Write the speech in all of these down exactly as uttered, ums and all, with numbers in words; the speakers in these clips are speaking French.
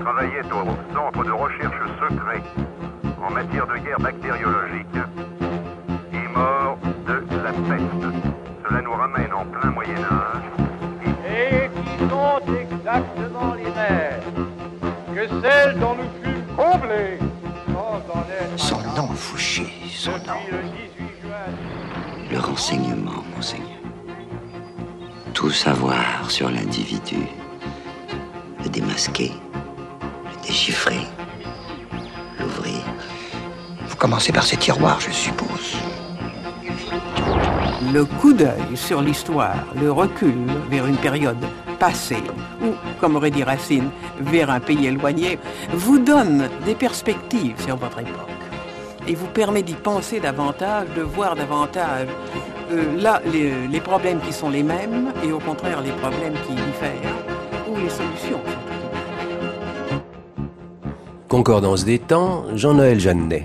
travaillait au Centre de recherche secret en matière de guerre bactériologique, est mort de la peste. Cela nous ramène en plein Moyen-Âge. Et qui sont exactement les mêmes que celles dont nous fûmes comblés sans en être... Son nom, Fouché, son nom. Le renseignement, monseigneur. Tout savoir sur l'individu. Le démasquer, le déchiffrer, l'ouvrir. Vous commencez par ces tiroirs, je suppose. Le coup d'œil sur l'histoire, le recul vers une période passée, ou, comme aurait dit Racine, vers un pays éloigné, vous donne des perspectives sur votre époque. Et vous permet d'y penser davantage, de voir davantage euh, là les, les problèmes qui sont les mêmes, et au contraire les problèmes qui diffèrent, ou les solutions. Concordance des temps, Jean-Noël Jeannet.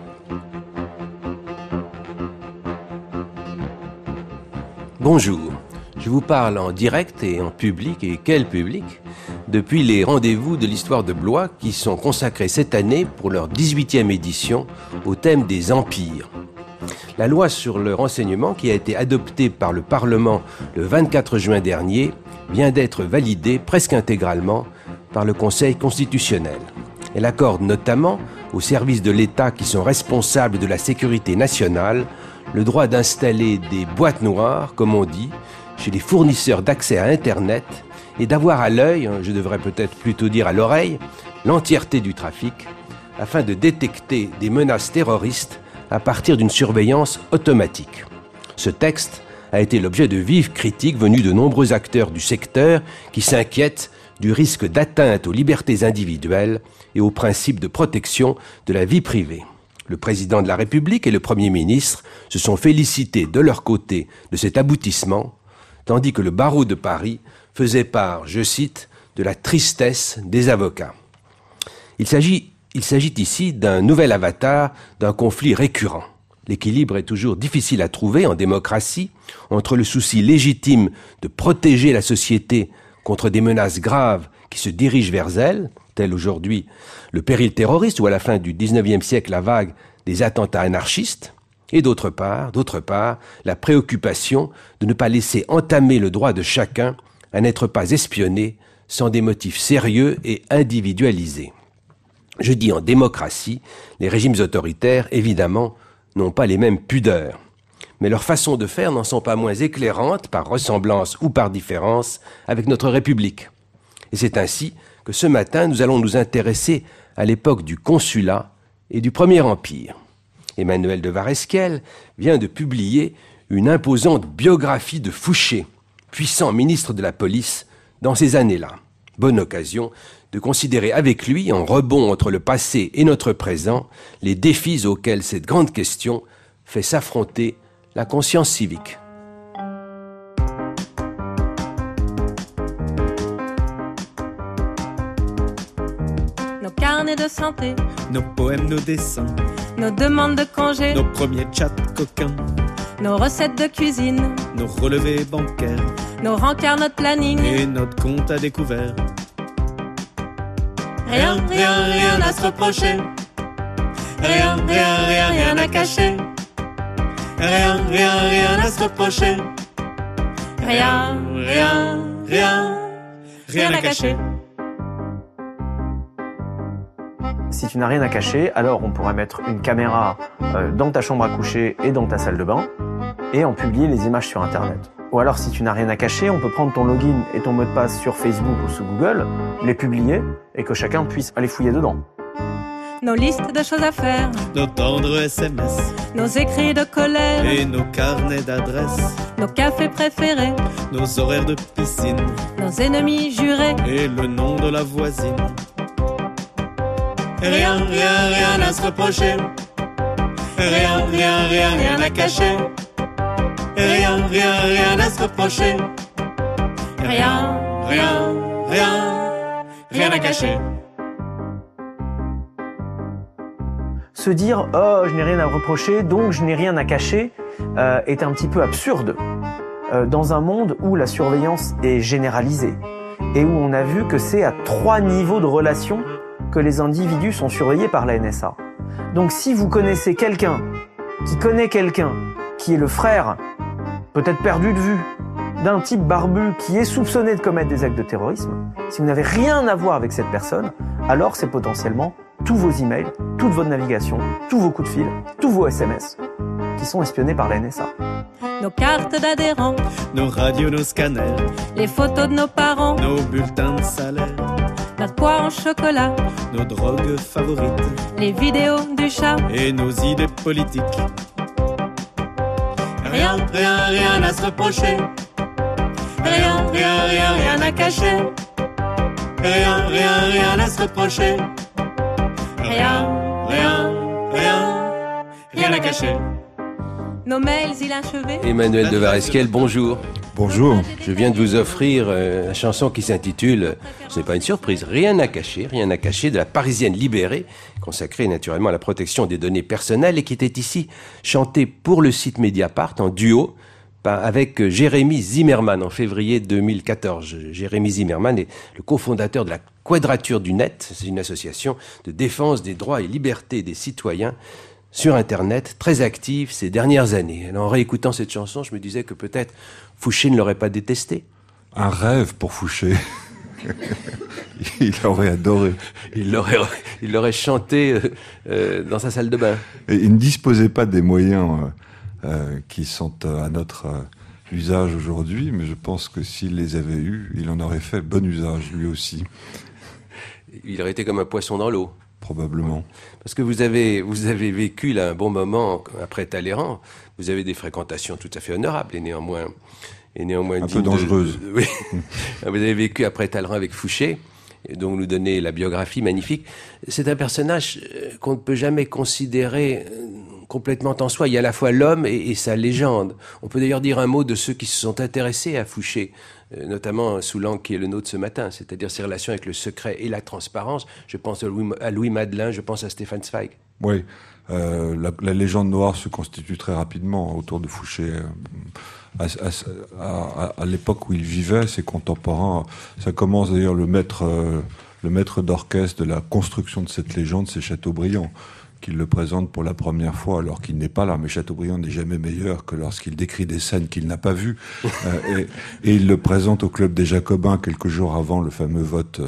Bonjour, je vous parle en direct et en public, et quel public, depuis les rendez-vous de l'histoire de Blois qui sont consacrés cette année pour leur dix-huitième édition au thème des empires. La loi sur le renseignement qui a été adoptée par le Parlement le vingt-quatre juin dernier vient d'être validée presque intégralement par le Conseil constitutionnel. Elle accorde notamment aux services de l'État qui sont responsables de la sécurité nationale le droit d'installer des boîtes noires, comme on dit, chez les fournisseurs d'accès à Internet et d'avoir à l'œil, je devrais peut-être plutôt dire à l'oreille, l'entièreté du trafic afin de détecter des menaces terroristes à partir d'une surveillance automatique. Ce texte a été l'objet de vives critiques venues de nombreux acteurs du secteur qui s'inquiètent du risque d'atteinte aux libertés individuelles et aux principes de protection de la vie privée. Le président de la République et le Premier ministre se sont félicités de leur côté de cet aboutissement, tandis que le barreau de Paris faisait part, je cite, de la tristesse des avocats. Il s'agit, il s'agit ici d'un nouvel avatar d'un conflit récurrent. L'équilibre est toujours difficile à trouver en démocratie entre le souci légitime de protéger la société contre des menaces graves qui se dirigent vers elle, tel aujourd'hui le péril terroriste ou à la fin du dix-neuvième siècle la vague des attentats anarchistes, et d'autre part, d'autre part, la préoccupation de ne pas laisser entamer le droit de chacun à n'être pas espionné sans des motifs sérieux et individualisés. Je dis en démocratie, les régimes autoritaires, évidemment, n'ont pas les mêmes pudeurs. Mais leurs façons de faire n'en sont pas moins éclairantes, par ressemblance ou par différence, avec notre République. Et c'est ainsi que ce matin, nous allons nous intéresser à l'époque du Consulat et du Premier Empire. Emmanuel de Varesquiel vient de publier une imposante biographie de Fouché, puissant ministre de la police dans ces années-là. Bonne occasion de considérer avec lui, en rebond entre le passé et notre présent, les défis auxquels cette grande question fait s'affronter la conscience civique. Nos carnets de santé, nos poèmes, nos dessins, nos demandes de congés, nos premiers chats coquins, nos recettes de cuisine, nos relevés bancaires, nos rencarts, notre planning et notre compte à découvert. Rien, rien, rien à se reprocher. Rien, rien, rien, rien à cacher. Rien, rien, rien à se reprocher. Rien, rien, rien, rien à cacher. Si tu n'as rien à cacher, alors on pourrait mettre une caméra euh, dans ta chambre à coucher et dans ta salle de bain et en publier les images sur Internet. Ou alors si tu n'as rien à cacher, on peut prendre ton login et ton mot de passe sur Facebook ou sous Google, les publier et que chacun puisse aller fouiller dedans. Nos listes de choses à faire, nos tendres S M S, nos écrits de colère et nos carnets d'adresses, nos cafés préférés, nos horaires de piscine, nos ennemis jurés et le nom de la voisine. Rien, rien, rien à se reprocher. Rien, rien, rien, rien à cacher. Rien, rien, rien à se reprocher. Rien, rien, rien, rien à cacher. Se dire « Oh, je n'ai rien à reprocher, donc je n'ai rien à cacher euh, » est un petit peu absurde euh, dans un monde où la surveillance est généralisée. et où on a vu que c'est à trois niveaux de relation que les individus sont surveillés par la N S A. Donc si vous connaissez quelqu'un qui connaît quelqu'un qui est le frère, peut-être perdu de vue, d'un type barbu qui est soupçonné de commettre des actes de terrorisme, si vous n'avez rien à voir avec cette personne, alors c'est potentiellement tous vos emails, toute votre navigation, tous vos coups de fil, tous vos S M S qui sont espionnés par la N S A. Nos cartes d'adhérents, nos radios, nos scanners, les photos de nos parents, nos bulletins de salaire, notre poire en chocolat, nos drogues favorites, les vidéos du chat et nos idées politiques. Rien, rien, rien à se reprocher. Rien, rien, rien, rien à cacher. Rien, rien, rien à se reprocher. Rien, rien, rien, rien à cacher. Nos mails inachevés. Emmanuel de Varesquiel, bonjour. Bonjour. Je viens de vous offrir euh, la chanson qui s'intitule, ce n'est pas une surprise, Rien à cacher, rien à cacher, de la Parisienne libérée, consacrée naturellement à la protection des données personnelles et qui était ici chantée pour le site Mediapart en duo avec Jérémy Zimmerman en février deux mille quatorze. Jérémy Zimmerman est le cofondateur de la Quadrature du Net. C'est une association de défense des droits et libertés des citoyens sur Internet, très active ces dernières années. Alors, en réécoutant cette chanson, je me disais que peut-être Fouché ne l'aurait pas détesté. Un rêve pour Fouché. Il aurait adoré. Il l'aurait, il l'aurait chanté euh, euh, dans sa salle de bain. Et il ne disposait pas des moyens euh, euh, qui sont euh, à notre euh, usage aujourd'hui, mais je pense que s'il les avait eus, il en aurait fait bon usage lui aussi. Il aurait été comme un poisson dans l'eau. Probablement. Parce que vous avez, vous avez vécu là un bon moment après Talleyrand. Vous avez des fréquentations tout à fait honorables et néanmoins, et néanmoins un peu dangereuses. De, oui. Vous avez vécu après Talleyrand avec Fouché, dont vous nous donnez la biographie magnifique. C'est un personnage qu'on ne peut jamais considérer complètement en soi. Il y a à la fois l'homme et, et sa légende. On peut d'ailleurs dire un mot de ceux qui se sont intéressés à Fouché, notamment sous l'angle qui est le nôtre ce matin, c'est-à-dire ses relations avec le secret et la transparence. Je pense à Louis, à Louis Madelin, je pense à Stéphane Zweig. Oui, euh, la, la légende noire se constitue très rapidement autour de Fouché. À, à, à, à l'époque où il vivait, ses contemporains, ça commence d'ailleurs le maître, euh, le maître d'orchestre de la construction de cette légende, c'est Chateaubriand, qu'il le présente pour la première fois alors qu'il n'est pas là. Mais Chateaubriand n'est jamais meilleur que lorsqu'il décrit des scènes qu'il n'a pas vues. euh, et, et il le présente au Club des Jacobins quelques jours avant le fameux vote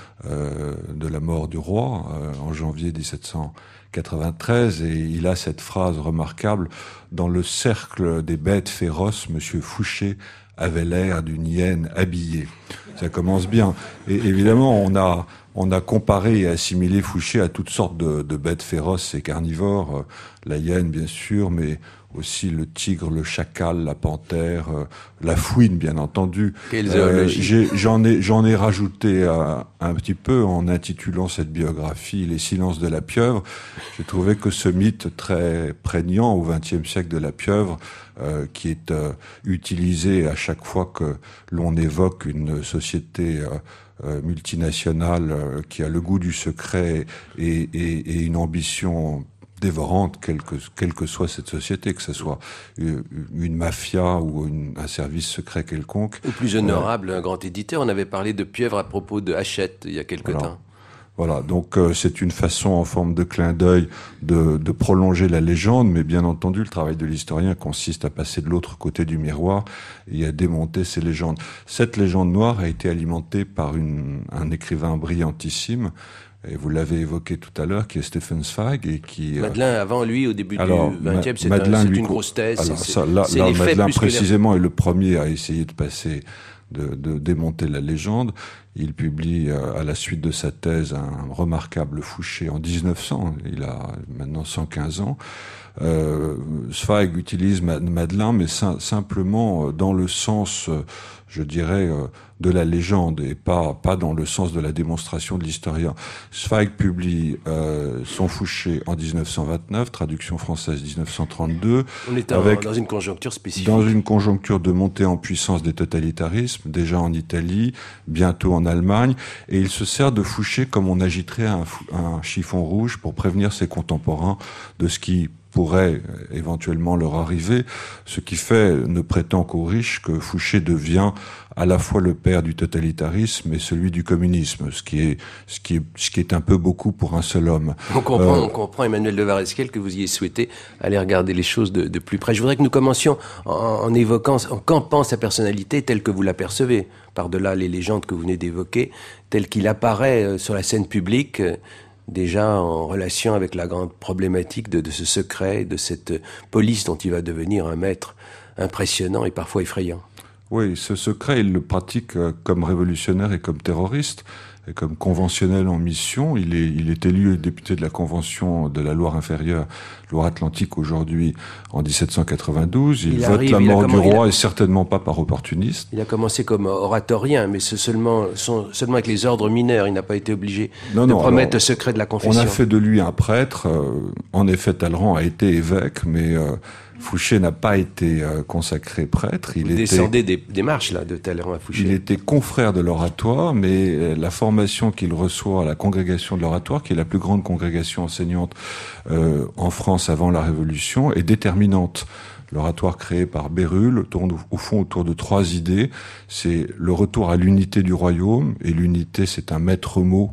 euh, de la mort du roi, euh, en janvier dix-sept cent quatre-vingt-treize. Et il a cette phrase remarquable: dans le cercle des bêtes féroces, Monsieur Fouché avait l'air d'une hyène habillée. Ça commence bien. Et évidemment, on a... On a comparé et assimilé Fouché à toutes sortes de, de bêtes féroces et carnivores, euh, la hyène bien sûr, mais aussi le tigre, le chacal, la panthère, euh, la fouine bien entendu. Quelle zoologie. Euh, j'ai, j'en ai, j'en ai rajouté euh, un petit peu en intitulant cette biographie Les silences de la pieuvre. J'ai trouvé que ce mythe très prégnant au vingtième siècle de la pieuvre, euh, qui est euh, utilisé à chaque fois que l'on évoque une société euh, Euh, multinationale euh, qui a le goût du secret et, et, et une ambition dévorante, quelle que, quelle que soit cette société, que ce soit une, une mafia ou une, un service secret quelconque. Ou plus honorable, euh, un grand éditeur. On avait parlé de pieuvre à propos de Hachette il y a quelque voilà. temps. Voilà, donc euh, c'est une façon en forme de clin d'œil de, de prolonger la légende, mais bien entendu le travail de l'historien consiste à passer de l'autre côté du miroir et à démonter ces légendes. Cette légende noire a été alimentée par une, un écrivain brillantissime, et vous l'avez évoqué tout à l'heure, qui est Stefan Zweig et qui... Madelin, euh, avant lui, au début alors, du vingtième, c'est, Madelin, un, c'est lui, une grosse thèse. alors, c'est, ça, là, c'est là, les faits Madelin plus précisément que est le premier à essayer de passer... De, de démonter la légende. Il publie euh, à la suite de sa thèse un remarquable Fouché en dix-neuf cents, il a maintenant cent quinze ans. Euh, Zweig utilise Madelin, mais sim- simplement dans le sens, euh, je dirais, euh, de la légende et pas pas dans le sens de la démonstration de l'historien. Zweig publie euh, son Fouché en dix-neuf cent vingt-neuf, traduction française dix-neuf cent trente-deux. On est avec, dans une conjoncture spécifique. Dans une conjoncture de montée en puissance des totalitarismes, déjà en Italie, bientôt en Allemagne, et il se sert de Fouché comme on agiterait un, un chiffon rouge pour prévenir ses contemporains de ce qui pourrait éventuellement leur arriver, ce qui fait, ne prétend qu'aux riches, que Fouché devient à la fois le père du totalitarisme et celui du communisme, ce qui est, ce qui est, ce qui est un peu beaucoup pour un seul homme. On comprend, Euh, on comprend, Emmanuel de Varesquiel, que vous ayez souhaité aller regarder les choses de, de plus près. Je voudrais que nous commencions en, en évoquant, en campant sa personnalité telle que vous l'apercevez, par-delà les légendes que vous venez d'évoquer, tel qu'il apparaît euh, sur la scène publique, euh, déjà en relation avec la grande problématique de, de ce secret, de cette police dont il va devenir un maître impressionnant et parfois effrayant. Oui, ce secret, il le pratique euh, comme révolutionnaire et comme terroriste, et comme conventionnel en mission. Il est, il est élu député de la Convention de la Loire inférieure, Loire-Atlantique aujourd'hui, en dix-sept cent quatre-vingt-douze. Il, Il vote arrive, la il a mort du comment- il a- roi, et certainement pas par opportuniste. Il a commencé comme oratorien, mais c'est seulement, son- seulement avec les ordres mineurs. Il n'a pas été obligé Non, de non, promettre alors, le secret de la On confession. a fait de lui un prêtre. euh, en effet, Talleyrand a été évêque, mais euh, Fouché n'a pas été euh, consacré prêtre. Il Vous était, descendez des, des marches, là, de Talleyrand à Fouché. il était confrère de l'oratoire, mais euh, la formation qu'il reçoit à la congrégation de l'oratoire, qui est la plus grande congrégation enseignante euh, en France avant la Révolution, est déterminante. L'oratoire créé par Bérulle tourne au- au fond autour de trois idées. C'est le retour à l'unité du royaume, et l'unité, c'est un maître mot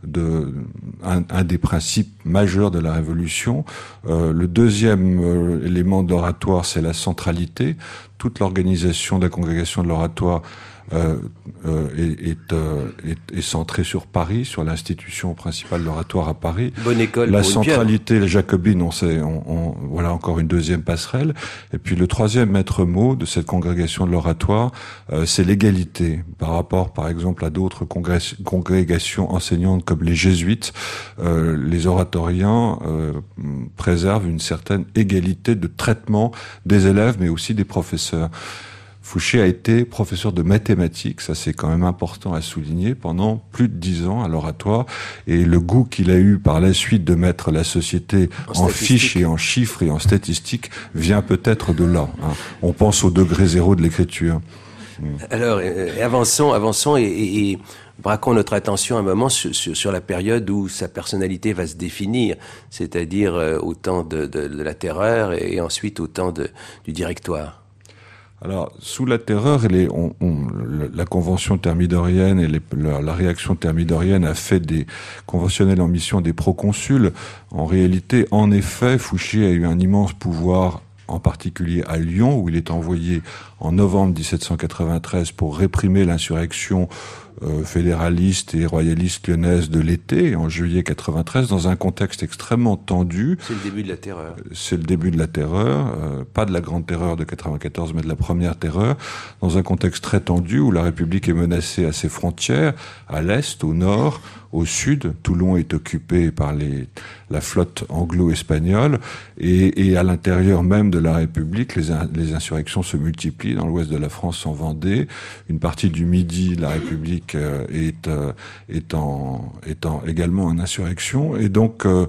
de un, un des principes majeurs de la Révolution. Euh, le deuxième euh, élément de l'oratoire, c'est la centralité. Toute l'organisation de la congrégation de l'oratoire euh, euh, est, est, euh, est, est centrée sur Paris, sur l'institution principale de l'oratoire à Paris. Bonne école La pour une pieuvre. centralité jacobine, on sait, on, on, voilà encore une deuxième passerelle. Et puis le troisième maître mot de cette congrégation de l'oratoire, euh, c'est l'égalité. Par rapport, par exemple, à d'autres congrès- congrégations enseignantes comme les jésuites, euh, les oratoriens euh, préservent une certaine égalité de traitement des élèves, mais aussi des professeurs. Fouché a été professeur de mathématiques, ça c'est quand même important à souligner, pendant plus de dix ans à l'oratoire, et le goût qu'il a eu par la suite de mettre la société En en, statistique. fiches et en chiffres et en statistiques vient peut-être de là. Hein. On pense au degré zéro de l'écriture. Alors, euh, avançons, avançons et, et, et braquons notre attention un moment sur, sur, sur la période où sa personnalité va se définir, c'est-à-dire euh, au temps de, de, de la terreur et, et ensuite au temps de, du directoire. Alors, sous la terreur, les, on, on, le- la convention thermidorienne et les, la, la réaction thermidorienne a fait des conventionnels en mission des proconsuls. En réalité, en effet, Fouché a eu un immense pouvoir, en particulier à Lyon, où il est envoyé en novembre dix-sept cent quatre-vingt-treize pour réprimer l'insurrection euh, fédéraliste et royaliste lyonnaise de l'été, en juillet quatre-vingt-treize, dans un contexte extrêmement tendu. C'est le début de la terreur. C'est le début de la terreur, euh, pas de la grande terreur de quatre-vingt-quatorze, mais de la première terreur, dans un contexte très tendu où la République est menacée à ses frontières, à l'est, au nord, au sud. Toulon est occupé par les, la flotte anglo-espagnole, et, et à l'intérieur même de la République, les, in- les insurrections se multiplient. Dans l'ouest de la France, en Vendée, une partie du Midi, la République euh, est, euh, est, en, est en, également en insurrection, et donc euh,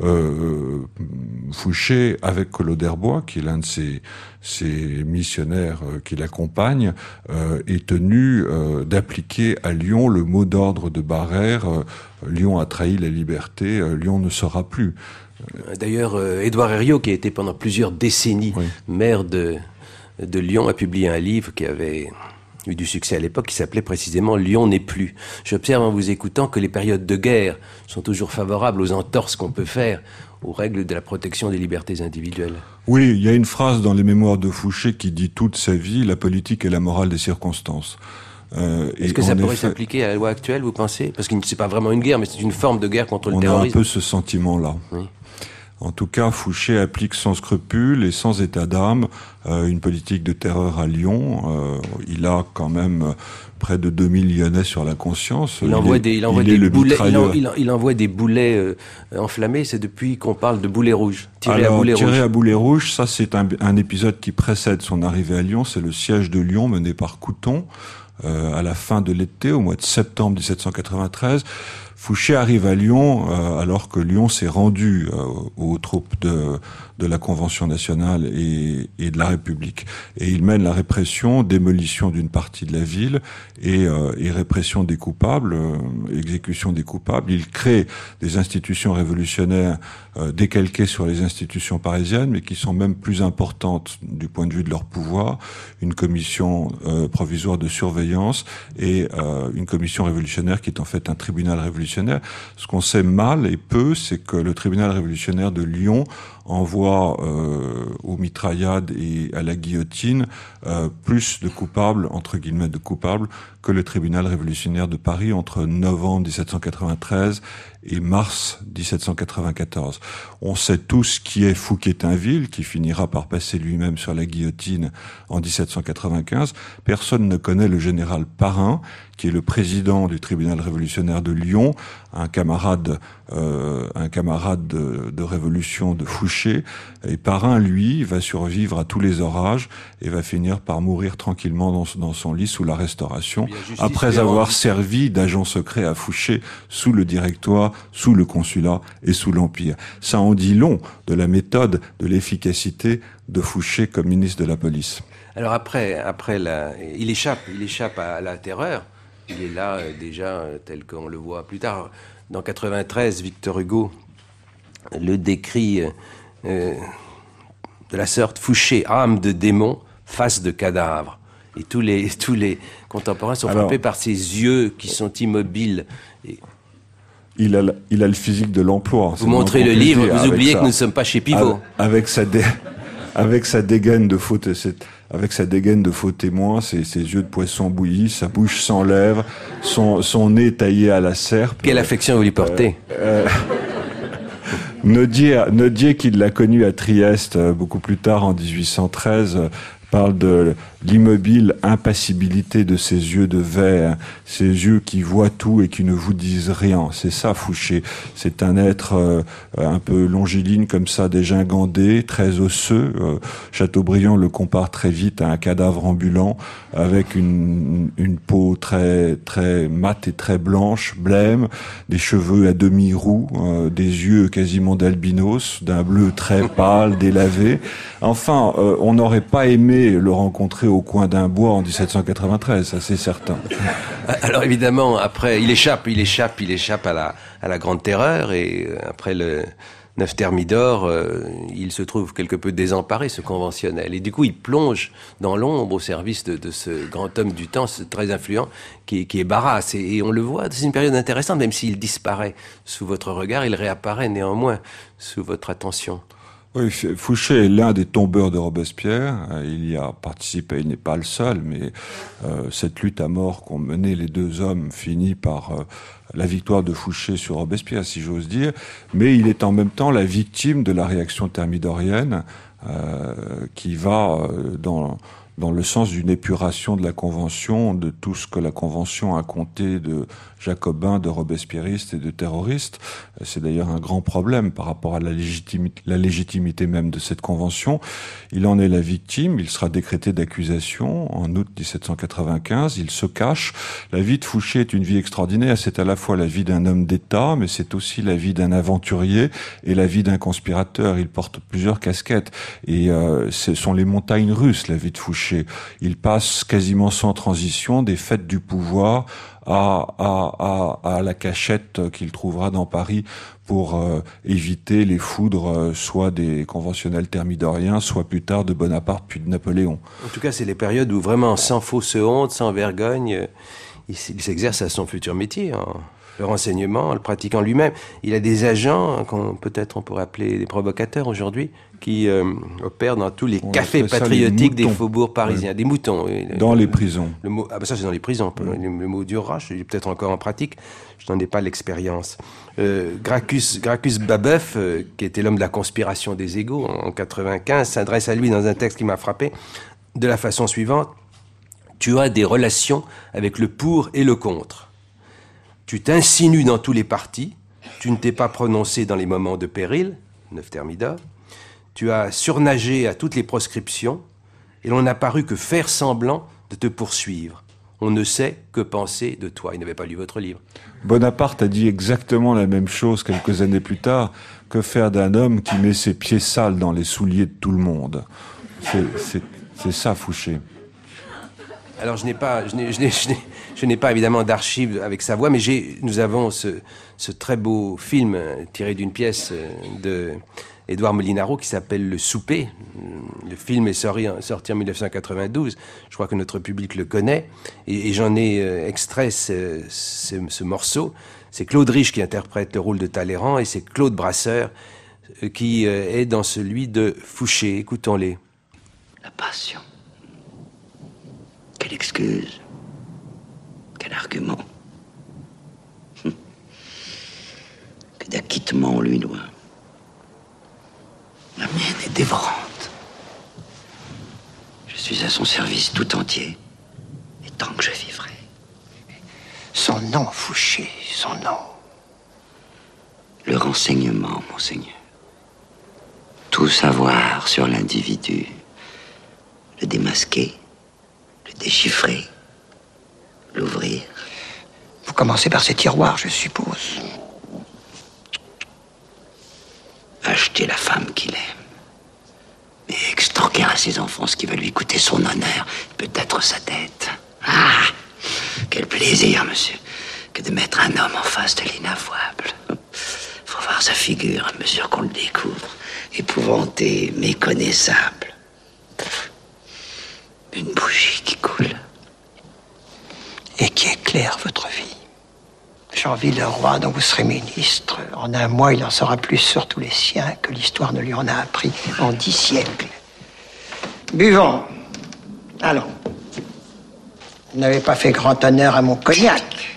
euh, Fouché, avec Collot d'Herbois, qui est l'un de ses, ses missionnaires euh, qui l'accompagnent, euh, est tenu euh, d'appliquer à Lyon le mot d'ordre de Barrère, euh, Lyon a trahi la liberté, euh, Lyon ne sera plus. D'ailleurs, euh, Édouard Herriot, qui a été pendant plusieurs décennies Oui. maire de, de Lyon, a publié un livre qui avait eu du succès à l'époque, qui s'appelait précisément « Lyon n'est plus ». J'observe en vous écoutant que les périodes de guerre sont toujours favorables aux entorses qu'on peut faire aux règles de la protection des libertés individuelles. Oui, il y a une phrase dans les mémoires de Fouché qui dit toute sa vie, la politique est la morale des circonstances. Euh, Est-ce et que ça en pourrait effet, s'appliquer à la loi actuelle, vous pensez? Parce que c'est pas vraiment une guerre, mais c'est une forme de guerre contre le on a un terrorisme. peu ce sentiment-là. Oui. En tout cas, Fouché applique sans scrupule et sans état d'âme euh, une politique de terreur à Lyon. Euh, il a quand même euh, près de deux mille Lyonnais sur la conscience. Il envoie est, des, il envoie il est des le boulets, il, en- mitrailleur. il en- il envoie des boulets euh, enflammés. C'est depuis qu'on parle de boulets rouges, tirés Alors, à boulets tiré rouges. à boulet rouge, ça c'est un, un épisode qui précède son arrivée à Lyon. C'est le siège de Lyon mené par Couthon euh, à la fin de l'été, au mois de septembre dix-sept cent quatre-vingt-treize. Fouché arrive à Lyon euh, alors que Lyon s'est rendu euh, aux troupes de, de la Convention nationale et, et de la République. Et il mène la répression, démolition d'une partie de la ville et, euh, et répression des coupables, euh, exécution des coupables. Il crée des institutions révolutionnaires euh, décalquées sur les institutions parisiennes, mais qui sont même plus importantes du point de vue de leur pouvoir. Une commission euh, provisoire de surveillance et euh, une commission révolutionnaire qui est en fait un tribunal révolutionnaire. Ce qu'on sait mal et peu, c'est que le tribunal révolutionnaire de Lyon envoie euh, aux mitraillades et à la guillotine euh, plus de coupables, entre guillemets de coupables, que le tribunal révolutionnaire de Paris entre novembre dix-sept cent quatre-vingt-treize et mars dix-sept cent quatre-vingt-quatorze. On sait tous qui est Fouquier-Tinville, qui finira par passer lui-même sur la guillotine en dix-sept cent quatre-vingt-quinze. Personne ne connaît le général Parrain, qui est le président du tribunal révolutionnaire de Lyon, un camarade, euh, un camarade de, de révolution de Fouché. Et Parrain, lui, va survivre à tous les orages et va finir par mourir tranquillement dans, dans son lit sous la Restauration, après avoir servi d'agent secret à Fouché sous le Directoire, sous le Consulat et sous l'Empire. Ça en dit long de la méthode, de l'efficacité de Fouché comme ministre de la Police. Alors après, après la, il échappe, il échappe à la terreur. Il est là euh, déjà euh, tel qu'on le voit plus tard. Dans quatre-vingt-treize, Victor Hugo le décrit euh, euh, de la sorte: Fouché, âme de démon, face de cadavre. Et tous les, tous les contemporains sont Alors, frappés par ses yeux qui sont immobiles. Et... Il a, il a le physique de l'emploi. Vous montrez le livre, vous oubliez sa, que nous ne sommes pas chez Pivot. Avec sa, dé, avec sa dégaine de faux, avec sa dégaine de faux témoins, ses, ses yeux de poisson bouilli, sa bouche sans lèvres, son, son nez taillé à la serpe. Quelle affection vous lui portez euh, euh, Nodier, Nodier, qui l'a connu à Trieste beaucoup plus tard, en dix-huit cent treize, parle de l'immobile impassibilité de ses yeux de verre, ces yeux qui voient tout et qui ne vous disent rien. C'est ça, Fouché. C'est un être euh, un peu longiligne comme ça, dégingandé, très osseux. Euh, Chateaubriand le compare très vite à un cadavre ambulant, avec une, une peau très très mate et très blanche, blême, des cheveux à demi roux, euh, des yeux quasiment d'albinos, d'un bleu très pâle, délavé. Enfin, euh, on n'aurait pas aimé le rencontrer au coin d'un bois en dix-sept cent quatre-vingt-treize, ça c'est certain. Alors évidemment, après, il échappe, il échappe, il échappe à la, à la Grande Terreur, et après le neuf Thermidor, euh, il se trouve quelque peu désemparé, ce conventionnel. Et du coup, il plonge dans l'ombre au service de, de ce grand homme du temps, ce très influent, qui, qui est Barras. Et, et on le voit, c'est une période intéressante, même s'il disparaît sous votre regard, il réapparaît néanmoins sous votre attention. Oui, Fouché est l'un des tombeurs de Robespierre. Il y a participé, il n'est pas le seul, mais euh, cette lutte à mort qu'ont menée les deux hommes finit par euh, la victoire de Fouché sur Robespierre, si j'ose dire. Mais il est en même temps la victime de la réaction thermidorienne euh, qui va euh, dans... dans le sens d'une épuration de la Convention, de tout ce que la Convention a compté de jacobins, de robespierristes et de terroristes. C'est d'ailleurs un grand problème par rapport à la légitimité, la légitimité même de cette Convention. Il en est la victime, il sera décrété d'accusation en août dix-sept cent quatre-vingt-quinze, il se cache. La vie de Fouché est une vie extraordinaire, c'est à la fois la vie d'un homme d'État, mais c'est aussi la vie d'un aventurier et la vie d'un conspirateur. Il porte plusieurs casquettes et euh, ce sont les montagnes russes, la vie de Fouché. Il passe quasiment sans transition des fêtes du pouvoir à, à, à, à la cachette qu'il trouvera dans Paris pour euh, éviter les foudres euh, soit des conventionnels thermidoriens, soit plus tard de Bonaparte puis de Napoléon. En tout cas, c'est les périodes où vraiment, sans fausse honte, sans vergogne, il, il s'exerce à son futur métier, hein. Le renseignement, en le pratiquant lui-même. Il a des agents, qu'on, peut-être on pourrait appeler des provocateurs aujourd'hui, qui euh, opèrent dans tous les on cafés patriotiques des faubourgs parisiens. Ouais. Des moutons. Oui. Dans le, les prisons. Le mot, ah ben ça c'est dans les prisons. Ouais. Le, le mot durera, je suis peut-être encore en pratique, je n'en ai pas l'expérience. Euh, Gracchus, Gracchus Babeuf, euh, qui était l'homme de la conspiration des égaux en quatre-vingt-quinze, s'adresse à lui dans un texte qui m'a frappé de la façon suivante. Tu as des relations avec le pour et le contre. Tu t'insinues dans tous les partis, tu ne t'es pas prononcé dans les moments de péril, neuf Thermidor, tu as surnagé à toutes les proscriptions, et l'on n'a paru que faire semblant de te poursuivre. On ne sait que penser de toi. Il n'avait pas lu votre livre. Bonaparte a dit exactement la même chose quelques années plus tard. Que faire d'un homme qui met ses pieds sales dans les souliers de tout le monde? C'est, c'est, c'est ça, Fouché. Alors, je n'ai pas, je n'ai, je n'ai, je n'ai, je n'ai pas évidemment d'archives avec sa voix, mais j'ai, nous avons ce, ce très beau film tiré d'une pièce de Édouard Molinaro qui s'appelle Le Souper. Le film est sorti, sorti en dix-neuf cent quatre-vingt-douze. Je crois que notre public le connaît. Et, et j'en ai euh, extrait ce, ce, ce morceau. C'est Claude Rich qui interprète le rôle de Talleyrand et c'est Claude Brasseur euh, qui euh, est dans celui de Fouché. Écoutons-les. La passion. Quelle excuse. Quel argument. Hum. Que d'acquittement on lui doit. La mienne est dévorante. Je suis à son service tout entier. Et tant que je vivrai. Son nom, Fouché, son nom. Le renseignement, monseigneur. Tout savoir sur l'individu. Le démasquer. Le déchiffrer. L'ouvrir. Vous commencez par ces tiroirs, je suppose. Acheter la femme qu'il aime. Mais extorquer à ses enfants ce qui va lui coûter son honneur, peut-être sa tête. Ah! Quel plaisir, monsieur, que de mettre un homme en face de l'inavouable. Faut voir sa figure à mesure qu'on le découvre. Épouvanté, méconnaissable. Une bougie qui coule. Et qui éclaire votre vie. J'envie le roi dont vous serez ministre. En un mois, il en saura plus sur tous les siens que l'histoire ne lui en a appris en dix siècles. Buvons. Allons. Vous n'avez pas fait grand honneur à mon cognac.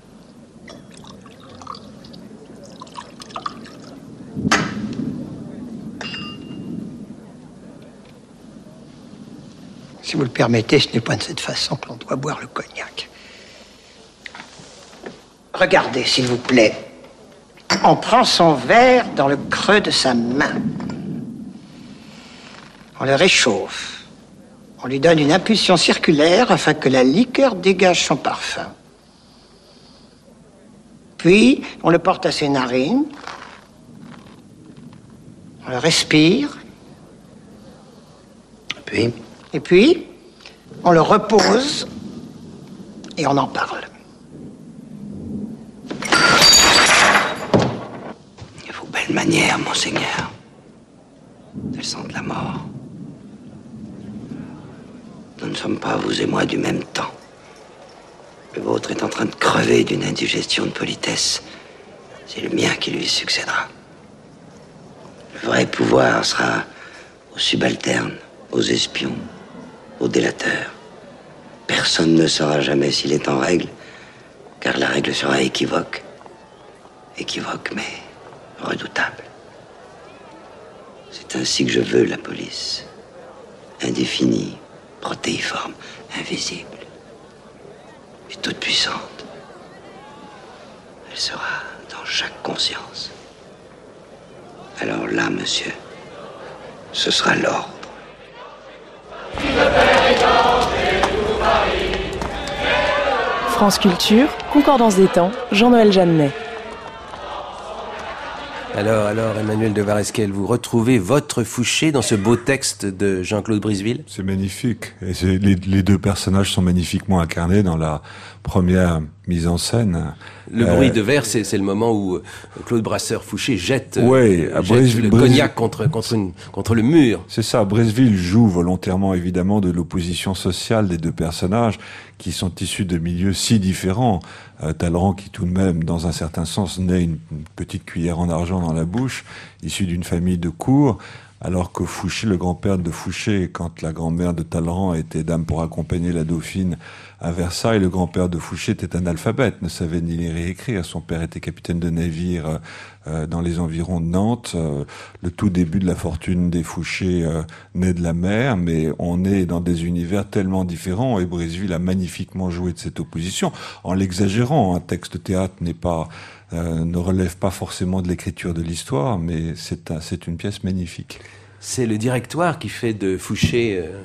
Si vous le permettez, ce n'est pas de cette façon que l'on doit boire le cognac. Regardez, s'il vous plaît. On prend son verre dans le creux de sa main. On le réchauffe. On lui donne une impulsion circulaire afin que la liqueur dégage son parfum. Puis, on le porte à ses narines. On le respire. Puis, et puis, on le repose et on en parle. Vos belles manières, monseigneur. Elles sont de la mort. Nous ne sommes pas, vous et moi, du même temps. Le vôtre est en train de crever d'une indigestion de politesse. C'est le mien qui lui succédera. Le vrai pouvoir sera aux subalternes, aux espions, aux délateurs. Personne ne saura jamais s'il est en règle, car la règle sera équivoque. Équivoque, mais redoutable. C'est ainsi que je veux la police. Indéfinie, protéiforme, invisible et toute puissante. Elle sera dans chaque conscience. Alors là, monsieur, ce sera l'ordre. France Culture, Concordance des temps, Jean-Noël Jeannet. Alors, alors, Emmanuel de Varesquel, vous retrouvez votre Fouché dans ce beau texte de Jean-Claude Briseville? C'est magnifique. Et c'est, les, les deux personnages sont magnifiquement incarnés dans la première mise en scène. Le euh, bruit de verre, c'est, c'est le moment où Claude Brasseur-Fouché jette, ouais, euh, à jette Brésil, le Brésil. cognac contre, contre, une, contre le mur. C'est ça, Briseville joue volontairement évidemment de l'opposition sociale des deux personnages qui sont issus de milieux si différents. Euh, Talleyrand qui tout de même, dans un certain sens, naît une, une petite cuillère en argent dans la bouche, issu d'une famille de cour, alors que Fouché, le grand-père de Fouché, quand la grand-mère de Talleyrand était dame pour accompagner la dauphine à Versailles, le grand-père de Fouché était analphabète, ne savait ni lire ni écrire. Son père était capitaine de navire euh, dans les environs de Nantes. Euh, le tout début de la fortune des Fouché euh, naît de la mer, mais on est dans des univers tellement différents, et Briseville a magnifiquement joué de cette opposition, en l'exagérant. Un texte de théâtre n'est pas, euh, ne relève pas forcément de l'écriture de l'histoire, mais c'est, un, c'est une pièce magnifique. C'est le directoire qui fait de Fouché, euh,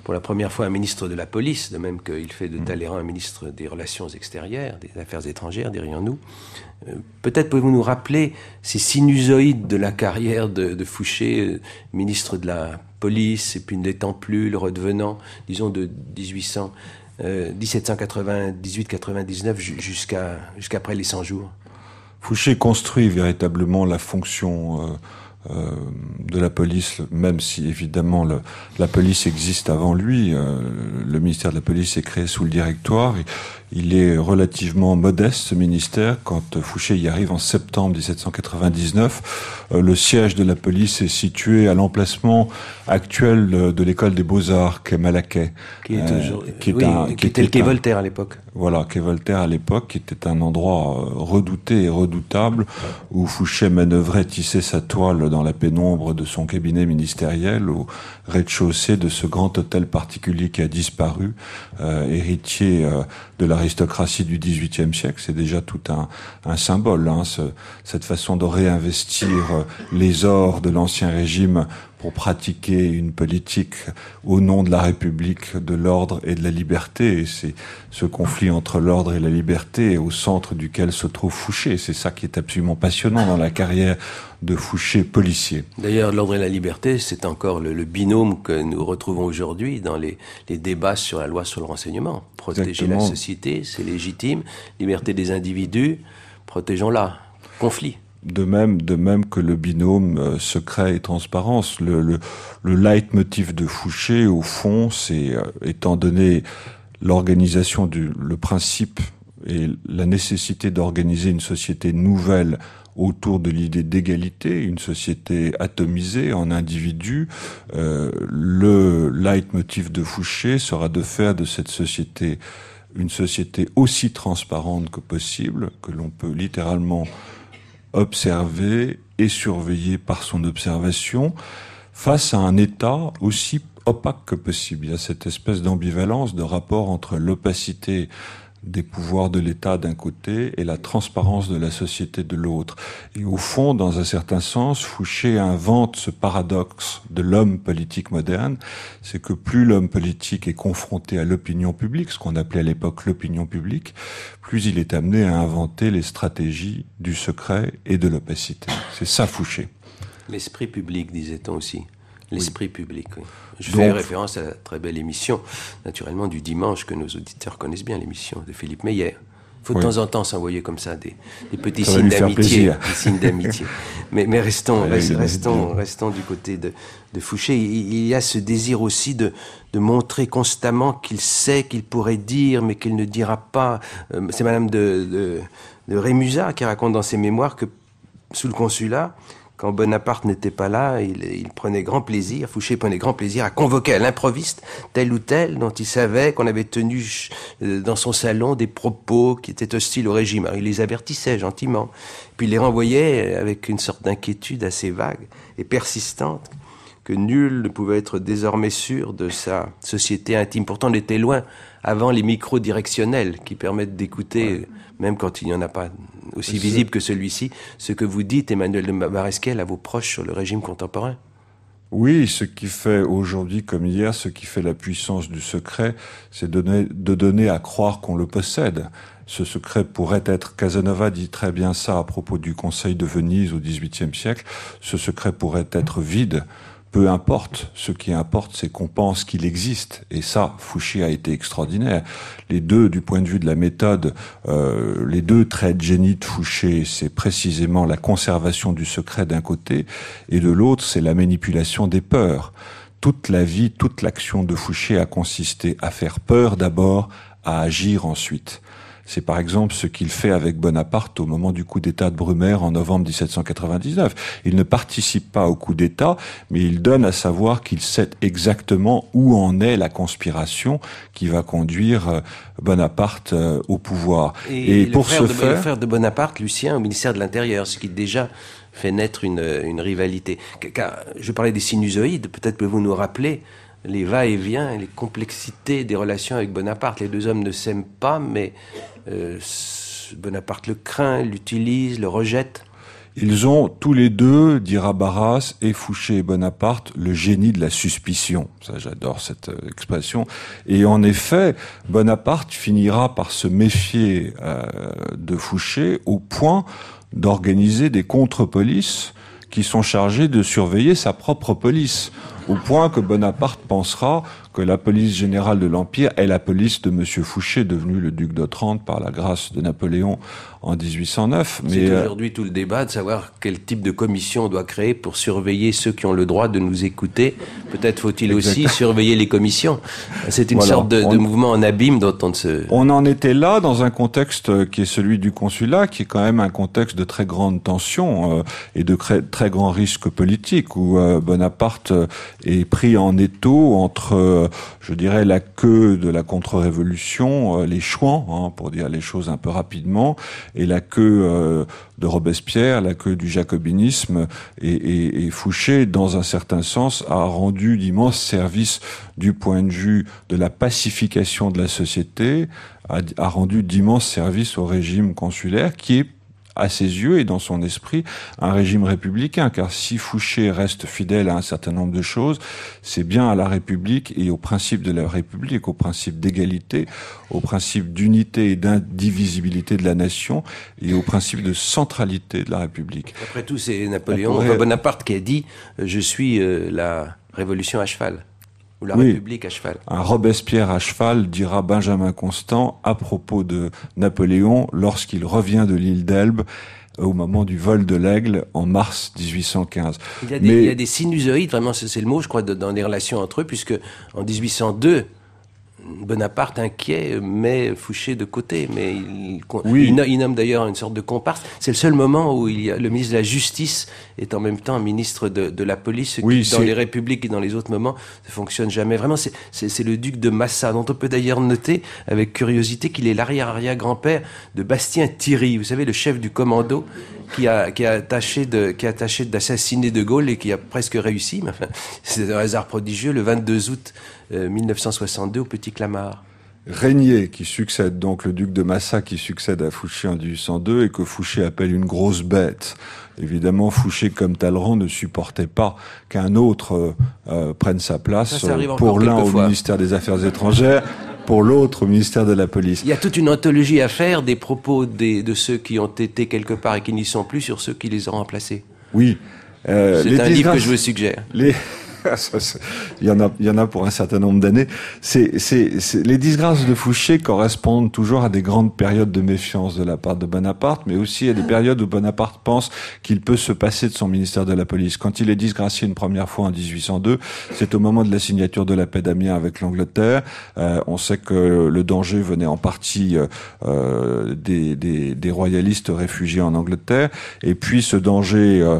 pour la première fois un ministre de la police, de même qu'il fait de Talleyrand un ministre des Relations extérieures, des Affaires étrangères, dirions-nous. Euh, peut-être pouvez-vous nous rappeler ces sinusoïdes de la carrière de, de Fouché, euh, ministre de la police, et puis ne l'étant plus, le redevenant, disons de dix-huit cents, euh, dix-sept cent quatre-vingt-dix-huit quatre-vingt-dix-neuf jusqu'à, jusqu'après les cent jours. Fouché construit véritablement la fonction... Euh Euh, de la police, même si évidemment le, la police existe avant lui. Euh, le ministère de la police est créé sous le Directoire. Il est relativement modeste, ce ministère. Quand Fouché y arrive en septembre dix-sept cent quatre-vingt-dix-neuf, euh, le siège de la police est situé à l'emplacement actuel de, de l'école des Beaux-Arts, qu'est Malaquais. Qui est toujours, euh, qui, est oui, un, qui, qui était le quai Voltaire à l'époque. Voilà, quai Voltaire à l'époque, qui était un endroit redouté et redoutable, où Fouché manœuvrait, tissait sa toile dans la pénombre de son cabinet ministériel, au rez-de-chaussée de ce grand hôtel particulier qui a disparu, euh, héritier euh, de l'aristocratie du dix-huitième siècle. C'est déjà tout un, un symbole, hein, ce, cette façon de réinvestir les ors de l'ancien régime pour pratiquer une politique au nom de la République, de l'ordre et de la liberté. Et c'est ce conflit entre l'ordre et la liberté au centre duquel se trouve Fouché. C'est ça qui est absolument passionnant dans la carrière de Fouché policier. D'ailleurs, l'ordre et la liberté, c'est encore le, le binôme que nous retrouvons aujourd'hui dans les, les débats sur la loi sur le renseignement. Protéger Exactement. La société, c'est légitime. Liberté des individus, protégeons-la. Conflit. De même, de même que le binôme euh, secret et transparence. Le, le, le leitmotiv de Fouché, au fond, c'est, euh, étant donné l'organisation du, le principe et la nécessité d'organiser une société nouvelle autour de l'idée d'égalité, une société atomisée en individus, euh, le leitmotiv de Fouché sera de faire de cette société une société aussi transparente que possible, que l'on peut littéralement observer et surveiller par son observation, face à un État aussi opaque que possible. Il y a cette espèce d'ambivalence, de rapport entre l'opacité des pouvoirs de l'État d'un côté et la transparence de la société de l'autre. Et au fond, dans un certain sens, Fouché invente ce paradoxe de l'homme politique moderne, c'est que plus l'homme politique est confronté à l'opinion publique, ce qu'on appelait à l'époque l'opinion publique, plus il est amené à inventer les stratégies du secret et de l'opacité. C'est ça Fouché. L'esprit public, disait-on aussi. L'esprit oui. public, oui. Je Donc, fais référence à la très belle émission, naturellement, du dimanche, que nos auditeurs connaissent bien, l'émission de Philippe Meyer. Il faut de oui. temps en temps s'envoyer comme ça des, des petits ça signes d'amitié. Des signes d'amitié. Mais, mais restons, ouais, restons, restons, restons du côté de, de Fouché. Il, il y a ce désir aussi de, de montrer constamment qu'il sait, qu'il pourrait dire, mais qu'il ne dira pas. Euh, c'est Madame de, de, de Rémusat qui raconte dans ses mémoires que, sous le Consulat, quand Bonaparte n'était pas là, il, il prenait grand plaisir, Fouché prenait grand plaisir à convoquer à l'improviste tel ou tel dont il savait qu'on avait tenu dans son salon des propos qui étaient hostiles au régime. Alors, il les avertissait gentiment, puis il les renvoyait avec une sorte d'inquiétude assez vague et persistante, que nul ne pouvait être désormais sûr de sa société intime. Pourtant, on était loin, avant les micros directionnels qui permettent d'écouter, ouais. même quand il n'y en a pas aussi visible que celui-ci, ce que vous dites, Emmanuel de Maresquel, à vos proches sur le régime contemporain. Oui, ce qui fait aujourd'hui comme hier, ce qui fait la puissance du secret, c'est de donner, de donner à croire qu'on le possède. Ce secret pourrait être, Casanova dit très bien ça à propos du Conseil de Venise au dix-huitième siècle, ce secret pourrait être vide. Peu importe, ce qui importe, c'est qu'on pense qu'il existe. Et ça, Fouché a été extraordinaire. Les deux, du point de vue de la méthode, euh, les deux traits de génie de Fouché, c'est précisément la conservation du secret d'un côté, et de l'autre, c'est la manipulation des peurs. Toute la vie, toute l'action de Fouché a consisté à faire peur d'abord, à agir ensuite. C'est par exemple ce qu'il fait avec Bonaparte au moment du coup d'État de Brumaire en novembre dix-sept cent quatre-vingt-dix-neuf. Il ne participe pas au coup d'État, mais il donne à savoir qu'il sait exactement où en est la conspiration qui va conduire Bonaparte au pouvoir. Et, Et pour ce de, faire... le frère de Bonaparte, Lucien, au ministère de l'Intérieur, ce qui déjà fait naître une, une rivalité. Car, je parlais des sinusoïdes, peut-être pouvez-vous nous rappeler les va-et-vient, les complexités des relations avec Bonaparte. Les deux hommes ne s'aiment pas, mais euh, Bonaparte le craint, l'utilise, le rejette. Ils ont tous les deux, dira Barras, et Fouché et Bonaparte, le génie de la suspicion. Ça, j'adore cette euh, expression. Et en effet, Bonaparte finira par se méfier euh, de Fouché au point d'organiser des contre-polices qui sont chargées de surveiller sa propre police. Au point que Bonaparte pensera que la police générale de l'Empire est la police de Monsieur Fouché, devenu le duc d'Otrante par la grâce de Napoléon en dix-huit cent neuf. C'est Mais aujourd'hui tout le débat de savoir quel type de commission on doit créer pour surveiller ceux qui ont le droit de nous écouter. Peut-être faut-il Exactement. aussi surveiller les commissions. C'est une voilà. sorte de, on, de mouvement en abîme dont on ne se... On en était là dans un contexte qui est celui du consulat, qui est quand même un contexte de très grande tension euh, et de très, très grands risques politiques, où euh, Bonaparte est pris en étau entre... Euh, je dirais la queue de la contre-révolution, euh, les chouans, hein, pour dire les choses un peu rapidement, et la queue euh, de Robespierre, la queue du jacobinisme, et, et, et Fouché, dans un certain sens, a rendu d'immenses services du point de vue de la pacification de la société, a, a rendu d'immenses services au régime consulaire, qui est à ses yeux et dans son esprit, un régime républicain, car si Fouché reste fidèle à un certain nombre de choses, c'est bien à la République et au principe de la République, au principe d'égalité, au principe d'unité et d'indivisibilité de la nation et au principe de centralité de la République. Après tout, c'est Napoléon, pourrait... enfin Bonaparte qui a dit « Je suis euh, la révolution à cheval ». Ou la oui, République à cheval. Un Robespierre à cheval, dira Benjamin Constant à propos de Napoléon lorsqu'il revient de l'île d'Elbe au moment du vol de l'Aigle en mars dix-huit cent quinze. Il y a des, Mais... il y a des sinusoïdes, vraiment c'est le mot, je crois, dans les relations entre eux, puisque en dix-huit cent deux, Bonaparte inquiet met Fouché de côté, mais il, oui. il, il nomme d'ailleurs une sorte de comparse. C'est le seul moment où il y a, le ministre de la Justice est en même temps un ministre de, de la police, ce oui, qui, dans les républiques et dans les autres moments, ne fonctionne jamais. Vraiment, c'est, c'est, c'est le duc de Massa, dont on peut d'ailleurs noter avec curiosité qu'il est l'arrière-arrière-grand-père de Bastien Thierry, vous savez, le chef du commando qui a, qui a tâché de, qui a tâché d'assassiner De Gaulle et qui a presque réussi. Mais enfin, c'est un hasard prodigieux, le vingt-deux août mille neuf cent soixante-deux au Petit Clamart. Régnier, qui succède donc le duc de Massa, qui succède à Fouché en dix-huit cent deux et que Fouché appelle une grosse bête. Évidemment, Fouché, comme Talleyrand, ne supportait pas qu'un autre euh, prenne sa place, ça, ça euh, pour l'un au fois. ministère des Affaires étrangères, pour l'autre au ministère de la Police. Il y a toute une anthologie à faire des propos des, de ceux qui ont été quelque part et qui n'y sont plus sur ceux qui les ont remplacés. Oui. Euh, C'est un livre que je vous suggère. Les... il y en a, il y en a pour un certain nombre d'années. C'est, c'est, c'est, les disgrâces de Fouché correspondent toujours à des grandes périodes de méfiance de la part de Bonaparte, mais aussi à des périodes où Bonaparte pense qu'il peut se passer de son ministère de la Police. Quand il est disgracié une première fois en dix-huit cent deux, c'est au moment de la signature de la paix d'Amiens avec l'Angleterre. Euh, on sait que le danger venait en partie euh, des, des, des royalistes réfugiés en Angleterre, et puis ce danger euh,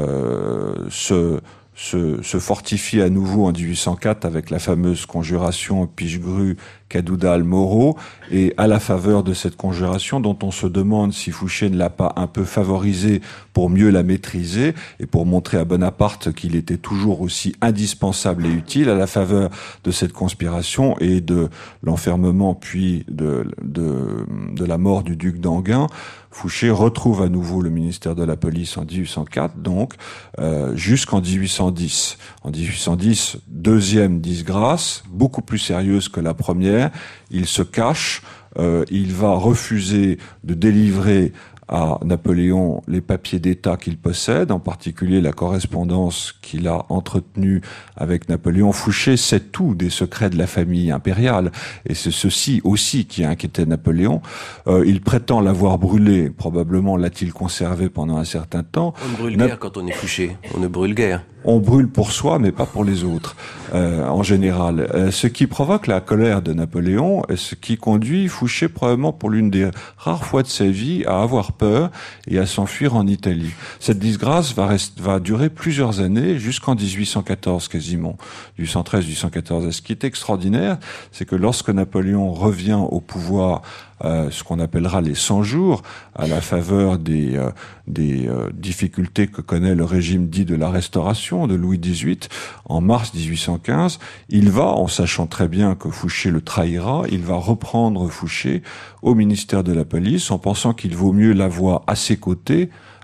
euh, se Se, se fortifie à nouveau en dix-huit cent quatre avec la fameuse conjuration Pichegru, Cadoudal, Moreau, et à la faveur de cette conjuration dont on se demande si Fouché ne l'a pas un peu favorisée pour mieux la maîtriser et pour montrer à Bonaparte qu'il était toujours aussi indispensable et utile, à la faveur de cette conspiration et de l'enfermement puis de, de, de la mort du duc d'Enghien, Fouché retrouve à nouveau le ministère de la Police en dix-huit cent quatre, donc euh, jusqu'en dix-huit cent dix. En dix-huit cent dix, deuxième disgrâce, beaucoup plus sérieuse que la première. Il se cache, euh, il va refuser de délivrer à Napoléon les papiers d'État qu'il possède, en particulier la correspondance qu'il a entretenue avec Napoléon. Fouché sait tout des secrets de la famille impériale, et c'est ceci aussi qui a inquiété Napoléon. Euh, il prétend l'avoir brûlé, probablement l'a-t-il conservé pendant un certain temps. On ne brûle guère quand on est Fouché, on ne brûle guère. On brûle pour soi, mais pas pour les autres, euh, en général. Euh, ce qui provoque la colère de Napoléon, et ce qui conduit Fouché probablement pour l'une des rares fois de sa vie à avoir peur et à s'enfuir en Italie. Cette disgrâce va, rest, va durer plusieurs années, jusqu'en dix-huit cent quatorze quasiment, dix-huit cent treize dix-huit cent quatorze. Et ce qui est extraordinaire, c'est que lorsque Napoléon revient au pouvoir, Euh, ce qu'on appellera les cent jours, à la faveur des, euh, des euh, difficultés que connaît le régime dit de la Restauration de Louis dix-huit, en mars dix-huit cent quinze, il va, en sachant très bien que Fouché le trahira, il va reprendre Fouché au ministère de la Police, en pensant qu'il vaut mieux l'avoir à ses côtés,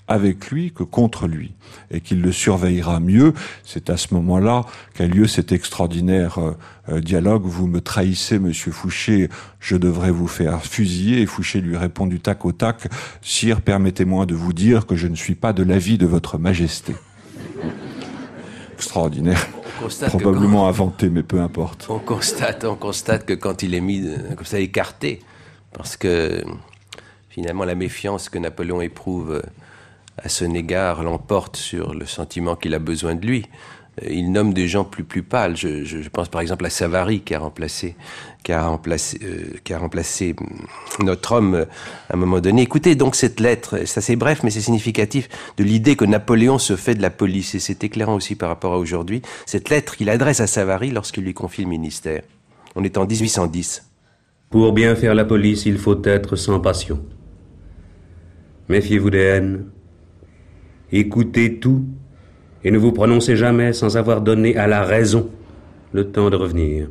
avec lui que contre lui, et qu'il le surveillera mieux. C'est à ce moment-là qu'a lieu cet extraordinaire euh, dialogue. Vous me trahissez, monsieur Fouché, je devrais vous faire fusiller. Et Fouché lui répond du tac au tac, sire, permettez-moi de vous dire que je ne suis pas de l'avis de votre majesté. Extraordinaire. Probablement quand... inventé, mais peu importe. On constate, on constate que quand il est mis comme ça écarté, parce que finalement la méfiance que Napoléon éprouve à son égard l'emporte sur le sentiment qu'il a besoin de lui. Il nomme des gens plus plus pâles. Je, je, je pense par exemple à Savary qui a remplacé, qui a remplacé, euh, qui a remplacé notre homme euh, à un moment donné. Écoutez donc cette lettre. Ça c'est bref, mais c'est significatif de l'idée que Napoléon se fait de la police, et c'est éclairant aussi par rapport à aujourd'hui. Cette lettre qu'il adresse à Savary lorsqu'il lui confie le ministère. On est en dix-huit cent dix. Pour bien faire la police, il faut être sans passion. Méfiez-vous des haines. Écoutez tout. Et ne vous prononcez jamais sans avoir donné à la raison le temps de revenir.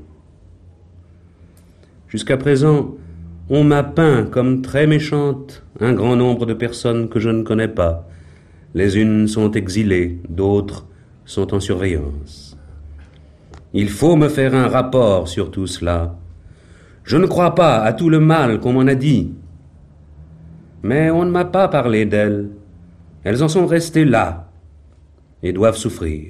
Jusqu'à présent, on m'a peint comme très méchante un grand nombre de personnes que je ne connais pas. Les unes sont exilées, d'autres sont en surveillance. Il faut me faire un rapport sur tout cela. Je ne crois pas à tout le mal qu'on m'en a dit. Mais on ne m'a pas parlé d'elles. Elles en sont restées là et doivent souffrir.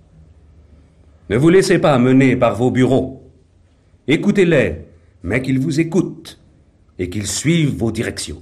Ne vous laissez pas mener par vos bureaux. Écoutez-les, mais qu'ils vous écoutent et qu'ils suivent vos directions.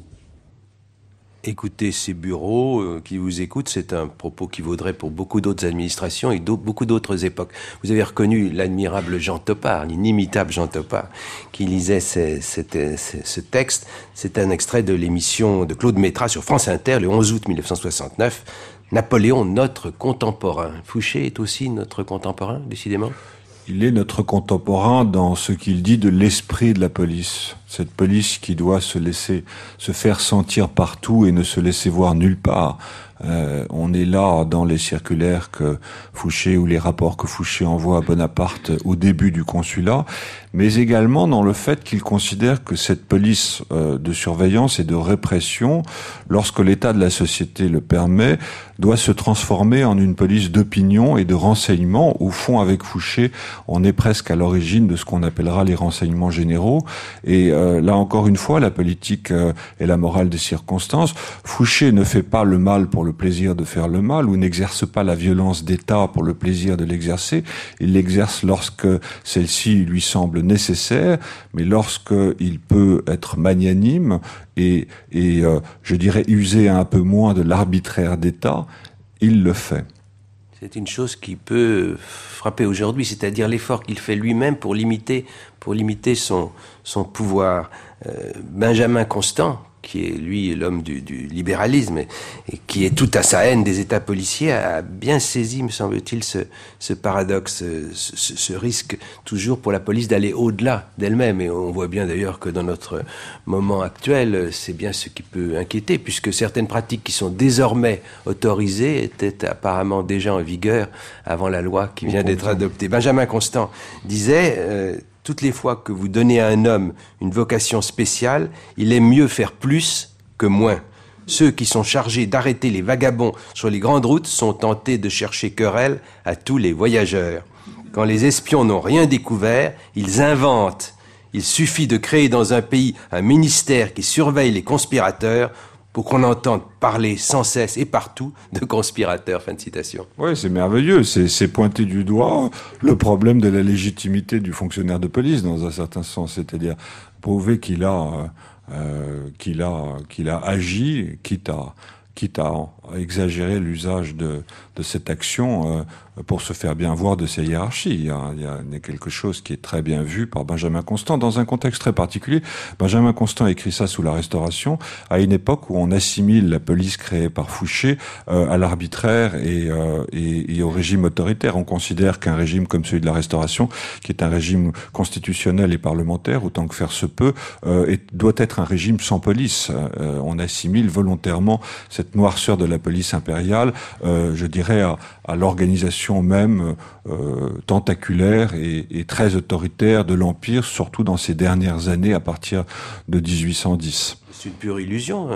Écoutez ces bureaux euh, qui vous écoutent, c'est un propos qui vaudrait pour beaucoup d'autres administrations et d'autres, beaucoup d'autres époques. Vous avez reconnu l'admirable Jean Topard, l'inimitable Jean Topard, qui lisait ces, ces, ces, ce texte. C'est un extrait de l'émission de Claude Métras sur France Inter, le onze août mille neuf cent soixante-neuf. Napoléon, notre contemporain. Fouché est aussi notre contemporain, décidément. Il est notre contemporain dans ce qu'il dit de l'esprit de la police. Cette police qui doit se laisser, se faire sentir partout et ne se laisser voir nulle part. Euh, on est là dans les circulaires que Fouché ou les rapports que Fouché envoie à Bonaparte au début du consulat, mais également dans le fait qu'il considère que cette police euh, de surveillance et de répression, lorsque l'état de la société le permet, doit se transformer en une police d'opinion et de renseignement. Au fond, avec Fouché, on est presque à l'origine de ce qu'on appellera les renseignements généraux. Et euh, là encore une fois, la politique euh, et la morale des circonstances. Fouché ne fait pas le mal pour le plaisir de faire le mal, ou n'exerce pas la violence d'État pour le plaisir de l'exercer. Il l'exerce lorsque celle-ci lui semble nécessaire, mais lorsque il peut être magnanime et, et euh, je dirais user un peu moins de l'arbitraire d'État, il le fait. C'est une chose qui peut frapper aujourd'hui, c'est-à-dire l'effort qu'il fait lui-même pour limiter, pour limiter son, son pouvoir. Euh, Benjamin Constant, qui est lui l'homme du, du libéralisme et, et qui est tout à sa haine des États policiers, a bien saisi, me semble-t-il, ce, ce paradoxe, ce, ce, ce risque toujours pour la police d'aller au-delà d'elle-même. Et on voit bien d'ailleurs que dans notre moment actuel, c'est bien ce qui peut inquiéter, puisque certaines pratiques qui sont désormais autorisées étaient apparemment déjà en vigueur avant la loi qui vient d'être adoptée. Benjamin Constant disait... Euh, Toutes les fois que vous donnez à un homme une vocation spéciale, il aime mieux faire plus que moins. Ceux qui sont chargés d'arrêter les vagabonds sur les grandes routes sont tentés de chercher querelle à tous les voyageurs. Quand les espions n'ont rien découvert, ils inventent. Il suffit de créer dans un pays un ministère qui surveille les conspirateurs pour qu'on entende parler sans cesse et partout de conspirateurs. Fin de citation. Oui, c'est merveilleux. C'est, c'est pointer du doigt le problème de la légitimité du fonctionnaire de police, dans un certain sens. C'est-à-dire prouver qu'il a, euh, qu'il a, qu'il a agi, quitte à, quitte à exagérer l'usage de, de cette action euh, pour se faire bien voir de ses hiérarchies. Il y, a, il y a quelque chose qui est très bien vu par Benjamin Constant dans un contexte très particulier. Benjamin Constant écrit ça sous la Restauration, à une époque où on assimile la police créée par Fouché euh, à l'arbitraire et, euh, et, et au régime autoritaire. On considère qu'un régime comme celui de la Restauration, qui est un régime constitutionnel et parlementaire, autant que faire se peut, euh, et doit être un régime sans police. Euh, on assimile volontairement cette noirceur de la police impériale, euh, je dirais, à, à l'organisation même euh, tentaculaire et, et très autoritaire de l'Empire, surtout dans ces dernières années à partir de dix-huit cent dix. C'est une pure illusion, hein.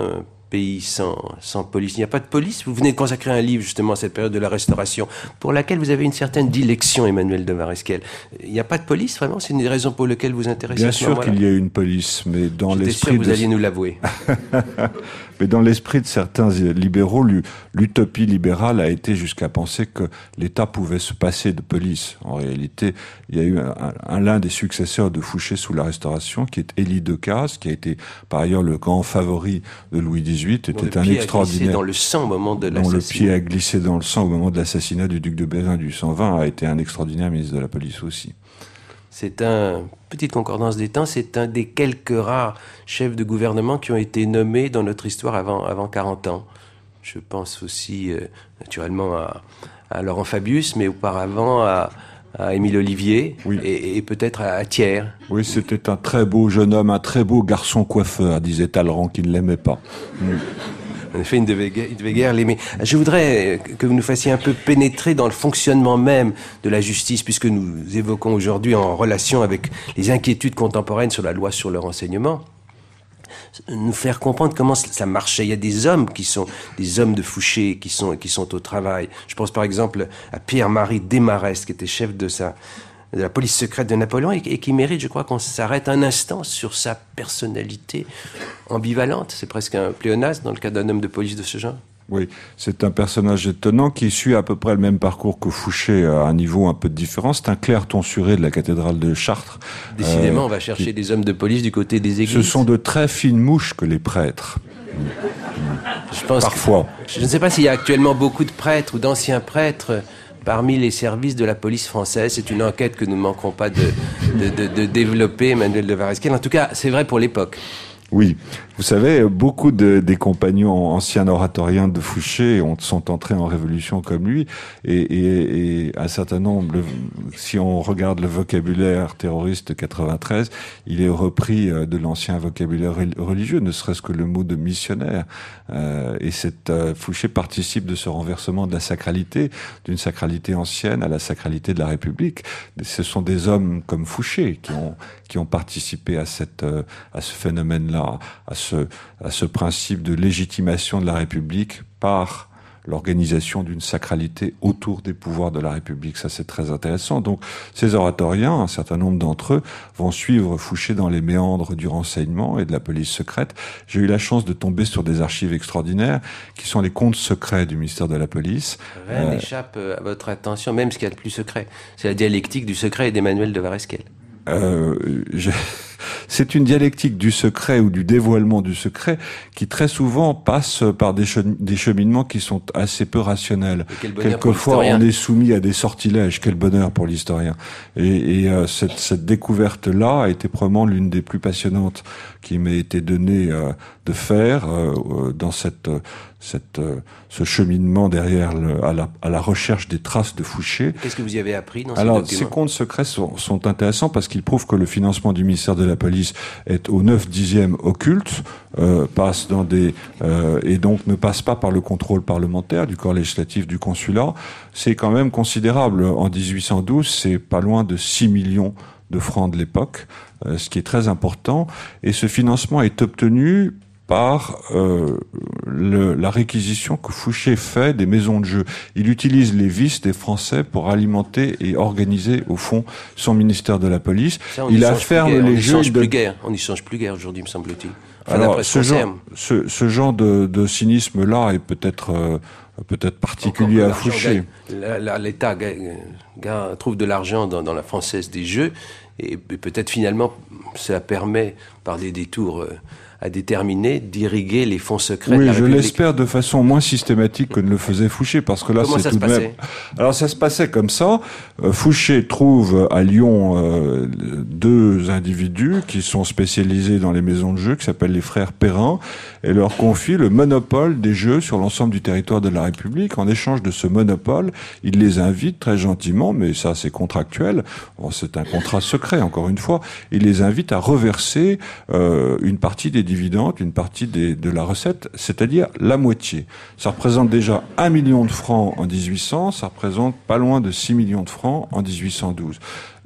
pays sans, sans police. Il n'y a pas de police. Vous venez de consacrer un livre justement à cette période de la Restauration, pour laquelle vous avez une certaine dilection, Emmanuel de Varesquel. Il n'y a pas de police, vraiment? C'est une des raisons pour lesquelles vous vous intéressez Bien à ce sûr moment-là? qu'il y a une police, mais dans J'étais l'esprit sûr que vous de... alliez nous l'avouer. Mais dans l'esprit de certains libéraux, l'utopie libérale a été jusqu'à penser que l'État pouvait se passer de police. En réalité, il y a eu un, un, l'un des successeurs de Fouché sous la Restauration, qui est Élie Decazes, qui a été par ailleurs le grand favori de Louis dix-huit, était un extraordinaire. Dans le sang au moment de l'assassinat. Dont le pied a glissé dans le sang au moment de l'assassinat du duc de Berrin du cent vingt, a été un extraordinaire ministre de la Police aussi. C'est un, petite concordance des temps, c'est un des quelques rares chefs de gouvernement qui ont été nommés dans notre histoire avant, avant quarante ans. Je pense aussi, euh, naturellement, à, à Laurent Fabius, mais auparavant à, à Émile Ollivier, oui. et, et peut-être à, à Thiers. Oui, c'était un très beau jeune homme, un très beau garçon coiffeur, disait Talleyrand, qui ne l'aimait pas. Mm. En effet, il devait, il devait guère l'aimer. Je voudrais que vous nous fassiez un peu pénétrer dans le fonctionnement même de la justice, puisque nous évoquons aujourd'hui en relation avec les inquiétudes contemporaines sur la loi sur le renseignement, nous faire comprendre comment ça marchait. Il y a des hommes qui sont des hommes de Fouché qui sont, qui sont au travail. Je pense par exemple à Pierre-Marie Desmarest, qui était chef de sa... de la police secrète de Napoléon, et, et qui mérite, je crois, qu'on s'arrête un instant sur sa personnalité ambivalente. C'est presque un pléonasme dans le cas d'un homme de police de ce genre. Oui, c'est un personnage étonnant qui suit à peu près le même parcours que Fouché à un niveau un peu différent. C'est un clerc tonsuré de la cathédrale de Chartres. Décidément, euh, on va chercher qui... des hommes de police du côté des églises. Ce sont de très fines mouches que les prêtres. Je pense Parfois. Que, je ne sais pas s'il y a actuellement beaucoup de prêtres ou d'anciens prêtres parmi les services de la police française. C'est une enquête que nous ne manquerons pas de, de, de, de développer, Emmanuel de Varesquel. En tout cas, c'est vrai pour l'époque. Oui, vous savez, beaucoup de, des compagnons anciens oratoriens de Fouché ont, sont entrés en révolution comme lui, et, et, et un certain nombre, le, si on regarde le vocabulaire terroriste de quatre-vingt-treize, il est repris de l'ancien vocabulaire religieux, ne serait-ce que le mot de missionnaire. Euh, et cette, euh, Fouché participe de ce renversement de la sacralité, d'une sacralité ancienne à la sacralité de la République. Ce sont des hommes comme Fouché qui ont, qui ont participé à cette, euh, à ce phénomène-là, à ce, à ce principe de légitimation de la République par l'organisation d'une sacralité autour des pouvoirs de la République. Ça, c'est très intéressant. Donc, ces oratoriens, un certain nombre d'entre eux, vont suivre Fouché dans les méandres du renseignement et de la police secrète. J'ai eu la chance de tomber sur des archives extraordinaires qui sont les comptes secrets du ministère de la Police. Rien euh... n'échappe à votre attention, même ce qu'il y a de plus secret. C'est la dialectique du secret d'Emmanuel de Varesquel. Euh, je... C'est une dialectique du secret ou du dévoilement du secret qui très souvent passe par des, chem- des cheminements qui sont assez peu rationnels. Quelquefois, on est soumis à des sortilèges. Quel bonheur pour l'historien. Et, et euh, cette, cette découverte-là a été probablement l'une des plus passionnantes qui m'a été donnée euh, de faire euh, dans cette, cette, euh, ce cheminement derrière le, à, la, à la recherche des traces de Fouché. Qu'est-ce que vous y avez appris dans ces Alors, documents ? Ces comptes secrets sont, sont intéressants parce qu'ils prouvent que le financement du ministère de la Police est au neuf dixième occulte, euh, passe dans des euh, et donc ne passe pas par le contrôle parlementaire du corps législatif du consulat. C'est quand même considérable. En dix-huit cent douze, c'est pas loin de six millions de francs de l'époque, euh, ce qui est très important. Et ce financement est obtenu par euh, le, la réquisition que Fouché fait des maisons de jeux. Il utilise les vices des Français pour alimenter et organiser, au fond, son ministère de la Police. Ça, il afferme les on y jeux... change de... plus guère. On n'y change plus guère aujourd'hui, me semble-t-il. Enfin, Alors, ce genre, ce, ce genre de, de cynisme-là est peut-être euh, peut-être particulier à Fouché. L'État trouve de l'argent dans, dans la Française des Jeux, et peut-être finalement, cela permet, par des détours... Euh, à déterminer d'irriguer les fonds secrets oui, de la République. République. Oui, je l'espère de façon moins systématique que ne le faisait Fouché, parce que là, Comment c'est ça tout se de passait même... Alors, ça se passait comme ça. Euh, Fouché trouve à Lyon euh, deux individus qui sont spécialisés dans les maisons de jeux, qui s'appellent les frères Perrin, et leur confie le monopole des jeux sur l'ensemble du territoire de la République. En échange de ce monopole, il les invite très gentiment, mais ça, c'est contractuel. Bon, c'est un contrat secret, encore une fois. Il les invite à reverser euh, une partie des dividendes, une partie des, de la recette, c'est-à-dire la moitié. Ça représente déjà un million de francs en dix-huit cents, ça représente pas loin de six millions de francs en dix-huit cent douze.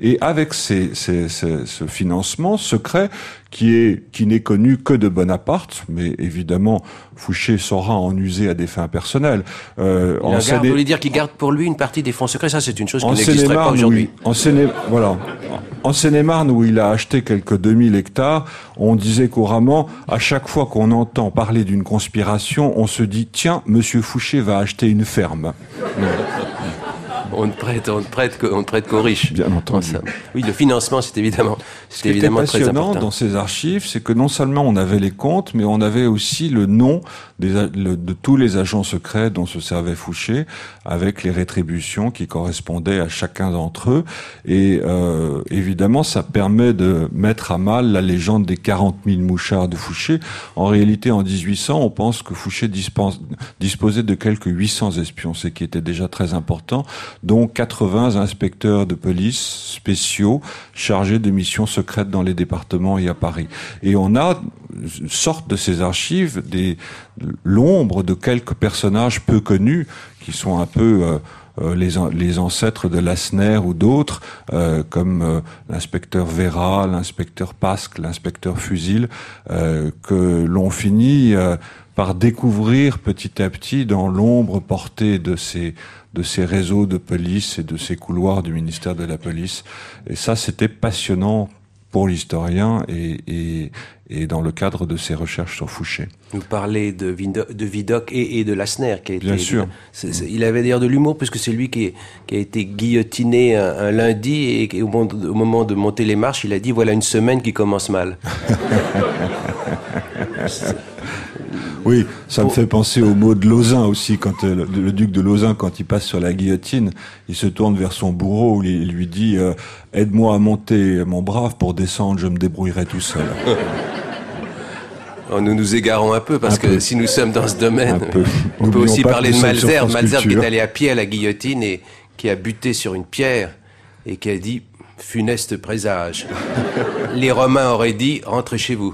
Et avec ces, ces, ces, ce financement secret qui est qui n'est connu que de Bonaparte, mais évidemment Fouché saura en user à des fins personnelles. Euh, Il en garde, vous voulez dire qu'il garde pour lui une partie des fonds secrets, ça c'est une chose qui en n'existerait pas aujourd'hui. Oui, en Seine, voilà. En Seine-et-Marne, où il a acheté quelques deux mille hectares, on disait couramment, à chaque fois qu'on entend parler d'une conspiration, on se dit, tiens, Monsieur Fouché va acheter une ferme. On ne prête, on ne prête, on ne prête qu'aux riches. Bien entendu. Oui, le financement, c'est évidemment, c'est évidemment très important. Ce qui était passionnant dans ces archives, c'est que non seulement on avait les comptes, mais on avait aussi le nom des, le, de tous les agents secrets dont se servait Fouché, avec les rétributions qui correspondaient à chacun d'entre eux. Et euh, évidemment, ça permet de mettre à mal la légende des quarante mille mouchards de Fouché. En réalité, en dix-huit cents, on pense que Fouché dispense, disposait de quelques huit cents espions, ce qui était déjà très important, dont quatre-vingts inspecteurs de police spéciaux chargés de missions secrètes dans les départements et à Paris. Et on a, sorte de ces archives, des, l'ombre de quelques personnages peu connus, qui sont un peu euh, euh, les, les ancêtres de Lassner ou d'autres, euh, comme euh, l'inspecteur Vera, l'inspecteur Pasque, l'inspecteur Fusil, euh, que l'on finit euh, par découvrir petit à petit dans l'ombre portée de ces de ces réseaux de police et de ces couloirs du ministère de la Police. Et ça, c'était passionnant pour l'historien et, et, et dans le cadre de ses recherches sur Fouché. Vous parlez de, Vido- de Vidocq et, et de Lassner, qui a été... Bien sûr. C'est, c'est, il avait d'ailleurs de l'humour, puisque c'est lui qui, est, qui a été guillotiné un, un lundi, et, et au, moment de, au moment de monter les marches, il a dit « Voilà une semaine qui commence mal ». Oui, ça me fait penser au mot de Lauzun aussi, quand euh, le, le duc de Lauzun, quand il passe sur la guillotine, il se tourne vers son bourreau, il lui dit euh, « Aide-moi à monter, mon brave, pour descendre, je me débrouillerai tout seul. » Nous nous égarons un peu, parce un que peu. si nous sommes dans ce domaine, on peut aussi parler de Malesherbes, Malesherbes qui est allé à pied à la guillotine et qui a buté sur une pierre et qui a dit « Funeste présage ». Les Romains auraient dit « Rentrez chez vous ».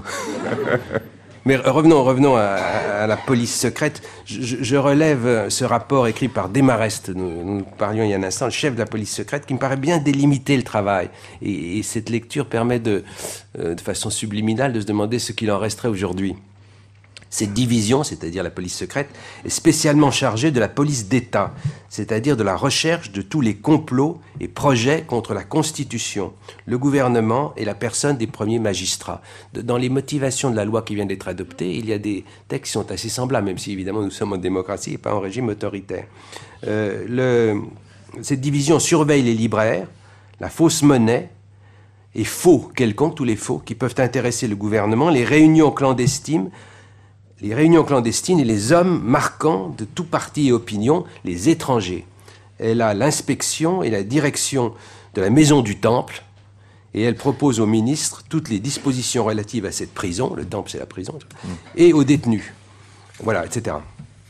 Mais revenons, revenons à, à la police secrète. Je, je relève ce rapport écrit par Desmarest, nous, nous parlions il y a un instant, le chef de la police secrète, qui me paraît bien délimiter le travail. Et, et cette lecture permet de, euh, de façon subliminale de se demander ce qu'il en resterait aujourd'hui. Cette division, c'est-à-dire la police secrète, est spécialement chargée de la police d'État, c'est-à-dire de la recherche de tous les complots et projets contre la Constitution, le gouvernement et la personne des premiers magistrats. Dans les motivations de la loi qui vient d'être adoptée, il y a des textes qui sont assez semblables, même si évidemment nous sommes en démocratie et pas en régime autoritaire. Euh, le, cette division surveille les libraires, la fausse monnaie, et faux, quelconque, tous les faux, qui peuvent intéresser le gouvernement, les réunions clandestines, les réunions clandestines et les hommes marquants de tout parti et opinion, les étrangers. Elle a l'inspection et la direction de la maison du Temple, et elle propose au ministre toutes les dispositions relatives à cette prison, le Temple c'est la prison, et aux détenus. Voilà, et cetera.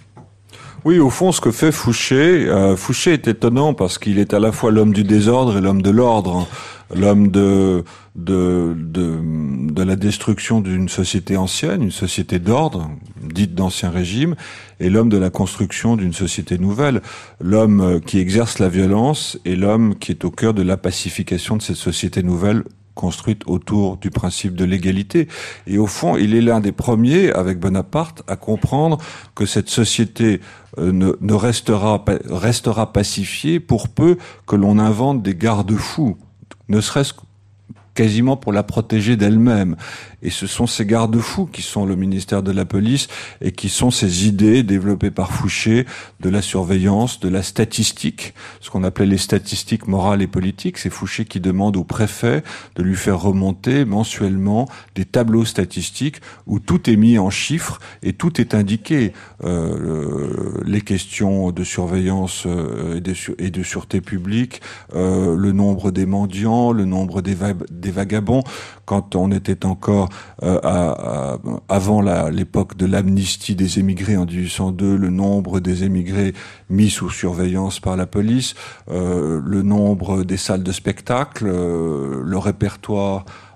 Oui, au fond, ce que fait Fouché, euh, Fouché est étonnant parce qu'il est à la fois l'homme du désordre et l'homme de l'ordre, l'homme de, de, de, de la destruction d'une société ancienne, une société d'ordre, dite d'ancien régime, et l'homme de la construction d'une société nouvelle, l'homme qui exerce la violence et l'homme qui est au cœur de la pacification de cette société nouvelle construite autour du principe de l'égalité. Et au fond, il est l'un des premiers, avec Bonaparte, à comprendre que cette société euh, ne, ne restera, restera pacifiée pour peu que l'on invente des garde-fous, ne serait-ce quasiment pour la protéger d'elle-même. Et ce sont ces garde-fous qui sont le ministère de la Police et qui sont ces idées développées par Fouché de la surveillance, de la statistique, ce qu'on appelait les statistiques morales et politiques. C'est Fouché qui demande au préfet de lui faire remonter mensuellement des tableaux statistiques où tout est mis en chiffres et tout est indiqué. Euh, les questions de surveillance euh, et, de, et de sûreté publique, euh, le nombre des mendiants, le nombre des, va- des vagabonds. Quand on était encore euh, à, à, avant la, l'époque de l'amnistie des émigrés en dix-huit cent deux, le nombre des émigrés mis sous surveillance par la police, euh, le nombre des salles de spectacle, euh, le répertoire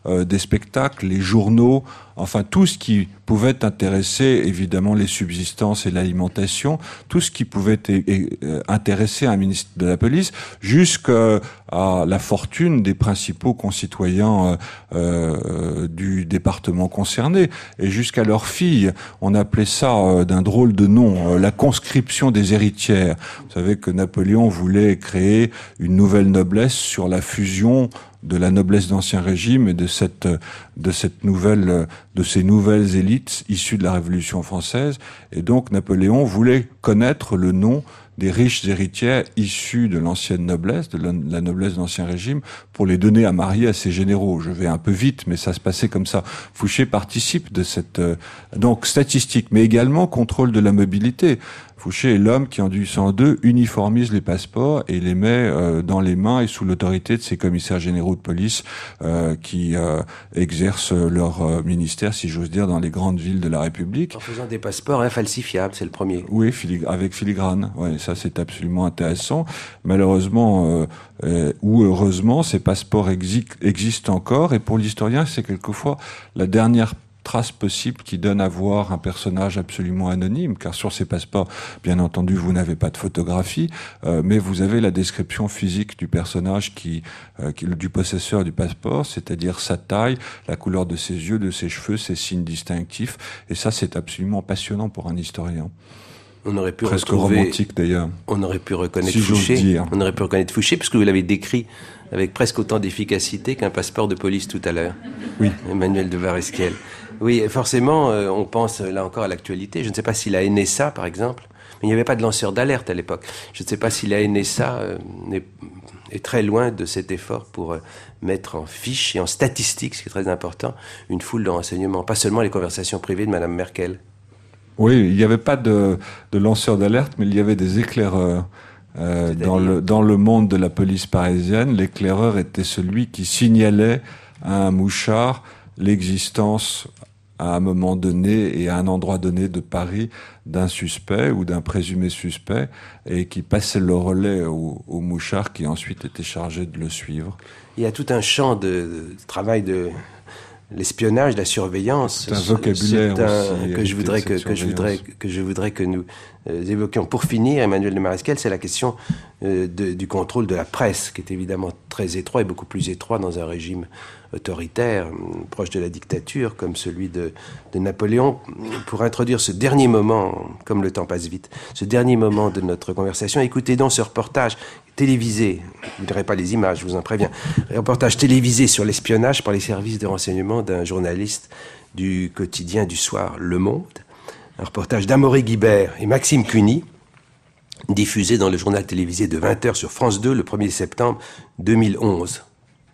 euh, des spectacles, les journaux, enfin tout ce qui pouvait intéresser évidemment les subsistances et l'alimentation, tout ce qui pouvait é- é- intéresser un ministre de la police, jusqu'à la fortune des principaux concitoyens euh, euh, du département concerné, et jusqu'à leurs filles. On appelait ça euh, d'un drôle de nom, euh, la conscription des héritières. Vous savez que Napoléon voulait créer une nouvelle noblesse sur la fusion de la noblesse d'Ancien Régime et de cette de cette nouvelle de ces nouvelles élites issues de la Révolution française. Et donc Napoléon voulait connaître le nom des riches héritières issues de l'ancienne noblesse, de la noblesse d'Ancien Régime, pour les donner à marier à ses généraux. Je vais un peu vite, mais ça se passait comme ça. Fouché participe de cette euh, donc statistique, mais également contrôle de la mobilité. Fouché est l'homme qui, en mille huit cent deux, uniformise les passeports et les met euh, dans les mains et sous l'autorité de ses commissaires généraux de police euh, qui euh, exercent leur euh, ministère, si j'ose dire, dans les grandes villes de la République. En faisant des passeports infalsifiables, c'est le premier. Oui, filig- avec filigrane. Ouais, ça c'est absolument intéressant. Malheureusement euh, euh, ou heureusement, ces passeports exi- existent encore, et pour l'historien, c'est quelquefois la dernière trace possible qui donne à voir un personnage absolument anonyme, car sur ces passeports, bien entendu, vous n'avez pas de photographie, euh, mais vous avez la description physique du personnage qui, euh, qui du possesseur du passeport, c'est-à-dire sa taille, la couleur de ses yeux, de ses cheveux, ses signes distinctifs, et ça, c'est absolument passionnant pour un historien. On aurait pu Presque retrouver, romantique d'ailleurs. On aurait pu reconnaître si Fouché. Dire. On aurait pu reconnaître Fouché, puisque vous l'avez décrit avec presque autant d'efficacité qu'un passeport de police tout à l'heure. Oui. Emmanuel de Varesquiel. Oui, forcément, euh, on pense là encore à l'actualité. Je ne sais pas si la N S A, par exemple, mais il n'y avait pas de lanceur d'alerte à l'époque. Je ne sais pas si la N S A euh, est, est très loin de cet effort pour euh, mettre en fiche et en statistique, ce qui est très important, une foule de renseignements, pas seulement les conversations privées de Madame Merkel. Oui, il n'y avait pas de, de lanceur d'alerte, mais il y avait des éclaireurs. Euh, dans le dans le monde de la police parisienne, l'éclaireur était celui qui signalait à un mouchard l'existence à un moment donné et à un endroit donné de Paris d'un suspect ou d'un présumé suspect, et qui passait le relais au, au mouchard qui ensuite était chargé de le suivre. Il y a tout un champ de, de travail de l'espionnage, la surveillance. C'est un vocabulaire c'est un, aussi que je voudrais que, que je voudrais que je voudrais que nous euh, évoquions. Pour finir, Emmanuel de Maresquiel, c'est la question euh, de, du contrôle de la presse, qui est évidemment très étroit et beaucoup plus étroit dans un régime autoritaire, proche de la dictature, comme celui de, de Napoléon. Pour introduire ce dernier moment, comme le temps passe vite, ce dernier moment de notre conversation, écoutez donc ce reportage télévisé, vous ne verrez pas les images, je vous en préviens, un reportage télévisé sur l'espionnage par les services de renseignement d'un journaliste du quotidien du soir Le Monde, un reportage d'Amaury Guibert et Maxime Cuny, diffusé dans le journal télévisé de vingt heures sur France deux le premier septembre deux mille onze.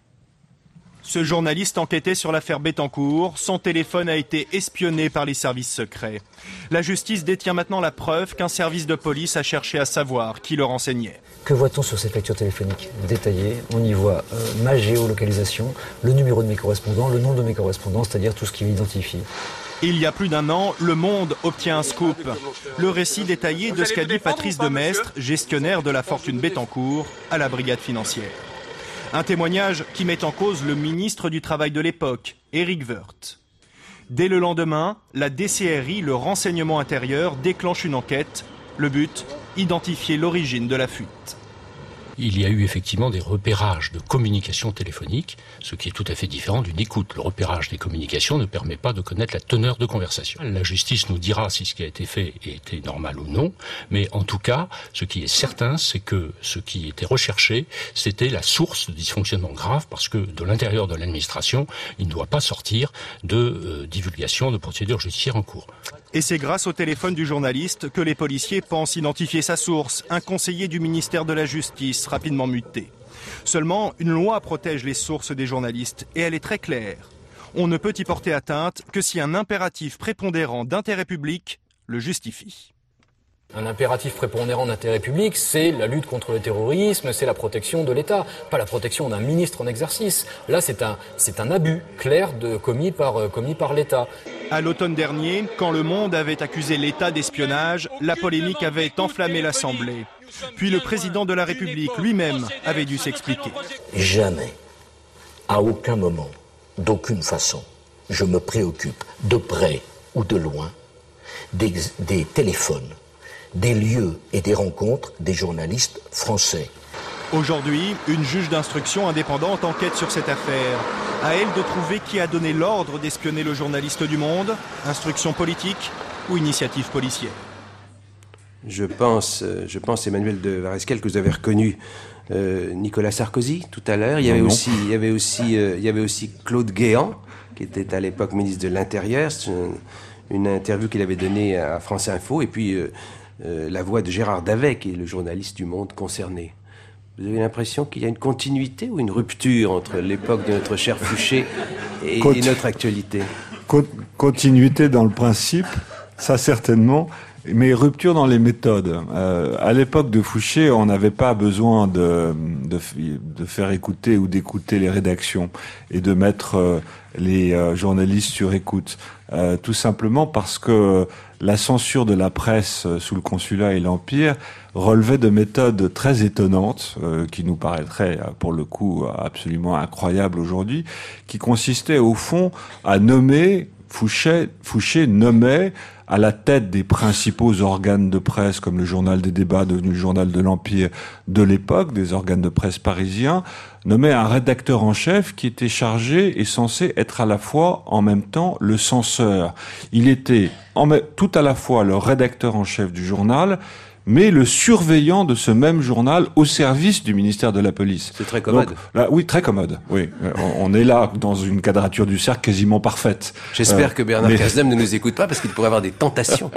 Ce journaliste enquêtait sur l'affaire Bettencourt. Son téléphone a été espionné par les services secrets. La justice détient maintenant la preuve qu'un service de police a cherché à savoir qui le renseignait. Que voit-on sur ces factures téléphoniques détaillées? On y voit euh, ma géolocalisation, le numéro de mes correspondants, le nom de mes correspondants, c'est-à-dire tout ce qui m'identifie. Il y a plus d'un an, Le Monde obtient un scoop. Le récit détaillé de ce qu'a dit Patrice Demestre, gestionnaire de la fortune Bettencourt, à la brigade financière. Un témoignage qui met en cause le ministre du Travail de l'époque, Éric Woerth. Dès le lendemain, la D C R I, le renseignement intérieur, déclenche une enquête. Le but, identifier l'origine de la fuite. Il y a eu effectivement des repérages de communications téléphoniques, ce qui est tout à fait différent d'une écoute. Le repérage des communications ne permet pas de connaître la teneur de conversation. La justice nous dira si ce qui a été fait était normal ou non, mais en tout cas, ce qui est certain, c'est que ce qui était recherché, c'était la source de dysfonctionnement grave, parce que de l'intérieur de l'administration, il ne doit pas sortir de euh, divulgation de procédures judiciaires en cours. Et c'est grâce au téléphone du journaliste que les policiers pensent identifier sa source, un conseiller du ministère de la Justice, rapidement muté. Seulement, une loi protège les sources des journalistes, et elle est très claire. On ne peut y porter atteinte que si un impératif prépondérant d'intérêt public le justifie. Un impératif prépondérant d'intérêt public, c'est la lutte contre le terrorisme, c'est la protection de l'État, pas la protection d'un ministre en exercice. Là, c'est un, c'est un abus clair de, commis par, euh, commis par l'État. À l'automne dernier, quand Le Monde avait accusé l'État d'espionnage, la polémique avait enflammé l'Assemblée. Puis le président de la République lui-même avait dû s'expliquer. Jamais, à aucun moment, d'aucune façon, je me préoccupe, de près ou de loin, des, des téléphones, des lieux et des rencontres des journalistes français. Aujourd'hui, une juge d'instruction indépendante enquête sur cette affaire. À elle de trouver qui a donné l'ordre d'espionner le journaliste du Monde, instruction politique ou initiative policière. Je pense, je pense, Emmanuel de Vareskel, que vous avez reconnu euh, Nicolas Sarkozy tout à l'heure. Il y avait non, aussi, il y avait aussi, euh, il y avait aussi Claude Guéant, qui était à l'époque ministre de l'Intérieur. C'est une, une interview qu'il avait donnée à France Info. Et puis euh, euh, la voix de Gérard Davet, qui est le journaliste du Monde concerné. Vous avez l'impression qu'il y a une continuité ou une rupture entre l'époque de notre cher Fouché et, Conti- et notre actualité? Con- Continuité dans le principe, ça certainement, mais rupture dans les méthodes. Euh, à l'époque de Fouché, on n'avait pas besoin de, de, de faire écouter ou d'écouter les rédactions et de mettre euh, les euh, journalistes sur écoute. Euh, tout simplement parce que la censure de la presse sous le Consulat et l'Empire relevait de méthodes très étonnantes, euh, qui nous paraîtraient pour le coup absolument incroyables aujourd'hui, qui consistaient au fond à nommer, Fouché, Fouché nommait à la tête des principaux organes de presse, comme le Journal des débats, devenu le Journal de l'Empire de l'époque, des organes de presse parisiens, nommait un rédacteur en chef qui était chargé et censé être à la fois, en même temps, le censeur. Il était en, tout à la fois le rédacteur en chef du journal, mais le surveillant de ce même journal au service du ministère de la Police. C'est très commode. Donc, là, oui, très commode. Oui, on, on est là dans une quadrature du cercle quasiment parfaite. J'espère euh, que Bernard mais... Cazeneuve ne nous écoute pas parce qu'il pourrait avoir des tentations.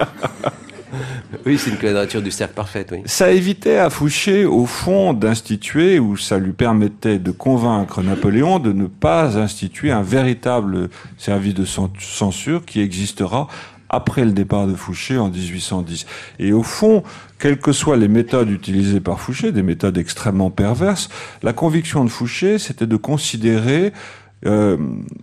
Oui, c'est une quadrature du cercle parfaite, oui. Ça évitait à Fouché, au fond, d'instituer, ou ça lui permettait de convaincre Napoléon de ne pas instituer un véritable service de censure qui existera après le départ de Fouché en dix-huit cent dix. Et au fond, quelles que soient les méthodes utilisées par Fouché, des méthodes extrêmement perverses, la conviction de Fouché, c'était de considérer, euh,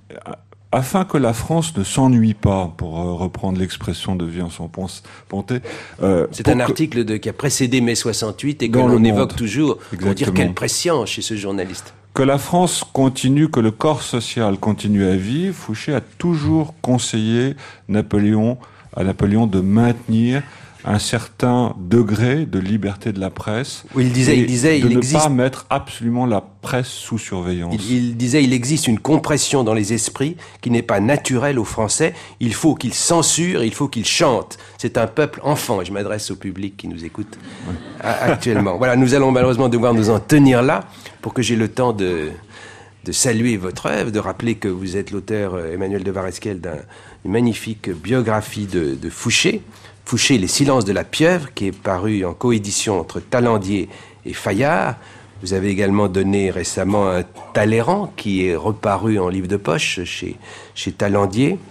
afin que la France ne s'ennuie pas, pour euh, reprendre l'expression de Vian-Pontet. Euh, C'est un article de, qui a précédé mai soixante-huit et que l'on évoque toujours pour dire quelle prescience chez ce journaliste. Que la France continue, que le corps social continue à vivre, Fouché a toujours conseillé Napoléon, à Napoléon de maintenir un certain degré de liberté de la presse. Oui, il disait, il disait, de il ne existe... pas mettre absolument la presse sous surveillance. Il, il disait, il existe une compression dans les esprits qui n'est pas naturelle aux Français. Il faut qu'ils censurent, il faut qu'ils chantent. C'est un peuple enfant. Et je m'adresse au public qui nous écoute oui. actuellement. Voilà, nous allons malheureusement devoir nous en tenir là pour que j'ai le temps de, de saluer votre œuvre, de rappeler que vous êtes l'auteur, Emmanuel de Vareskel, d'une magnifique biographie de, de Fouché. Fouché, Les silences de la pieuvre, qui est paru en coédition entre Talandier et Fayard. Vous avez également donné récemment un Talleyrand, qui est reparu en livre de poche chez, chez Talandier.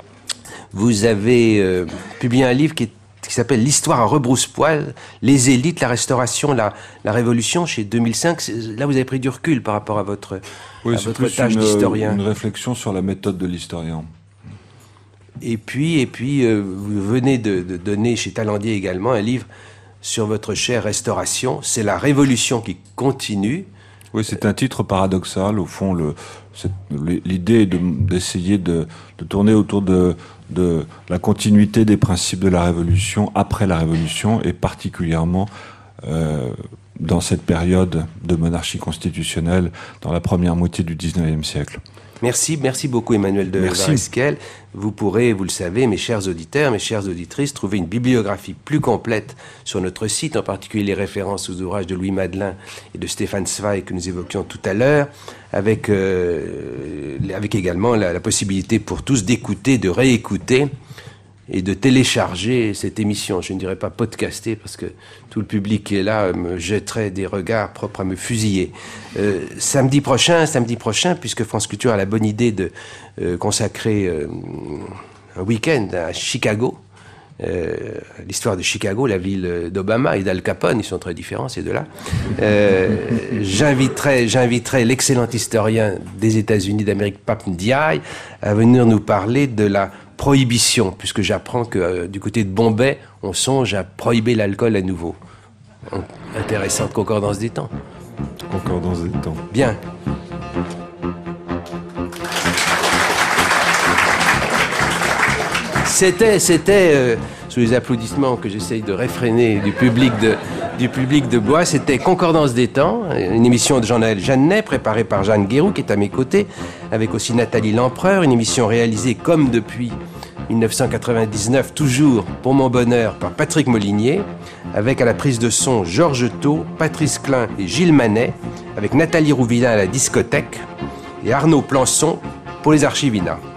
Vous avez euh, publié un livre qui, est, qui s'appelle L'histoire à rebrousse-poil, les élites, la restauration, la, la révolution, chez deux mille cinq. Là, vous avez pris du recul par rapport à votre, oui, à c'est votre plus tâche une, d'historien. une réflexion sur la méthode de l'historien. Et puis, et puis euh, vous venez de, de donner chez Talandier également un livre sur votre chère restauration. C'est la révolution qui continue. Oui, c'est un titre paradoxal. Au fond, le, l'idée est de, d'essayer de, de tourner autour de, de la continuité des principes de la révolution après la révolution, et particulièrement euh, dans cette période de monarchie constitutionnelle, dans la première moitié du dix-neuvième siècle. Merci, merci beaucoup Emmanuel de Vareskel. Vous pourrez, vous le savez, mes chers auditeurs, mes chères auditrices, trouver une bibliographie plus complète sur notre site, en particulier les références aux ouvrages de Louis Madelin et de Stéphane Zweig que nous évoquions tout à l'heure, avec, euh, avec également la, la possibilité pour tous d'écouter, de réécouter et de télécharger cette émission. Je ne dirais pas podcaster, parce que tout le public qui est là me jetterait des regards propres à me fusiller. Euh, samedi prochain, samedi prochain, puisque France Culture a la bonne idée de euh, consacrer euh, un week-end à Chicago, euh, l'histoire de Chicago, la ville d'Obama et d'Al Capone, ils sont très différents ces deux-là. Euh, j'inviterai, j'inviterai l'excellent historien des États-Unis d'Amérique, Pape Ndiaye, à venir nous parler de la prohibition, puisque j'apprends que euh, du côté de Bombay, on songe à prohiber l'alcool à nouveau. Intéressante concordance des temps. Concordance des temps. Bien. c'était, c'était euh, sous les applaudissements que j'essaye de réfréner du public de, du public de Blois, c'était Concordance des temps, une émission de Jean-Noël Jeannet, préparée par Jeanne Guéroux, qui est à mes côtés, avec aussi Nathalie Lempereur, une émission réalisée comme depuis mille neuf cent quatre-vingt-dix-neuf, toujours pour mon bonheur, par Patrick Molinier, avec à la prise de son Georges Thau, Patrice Klein et Gilles Manet, avec Nathalie Rouvillain à la discothèque et Arnaud Plançon pour les Archivina.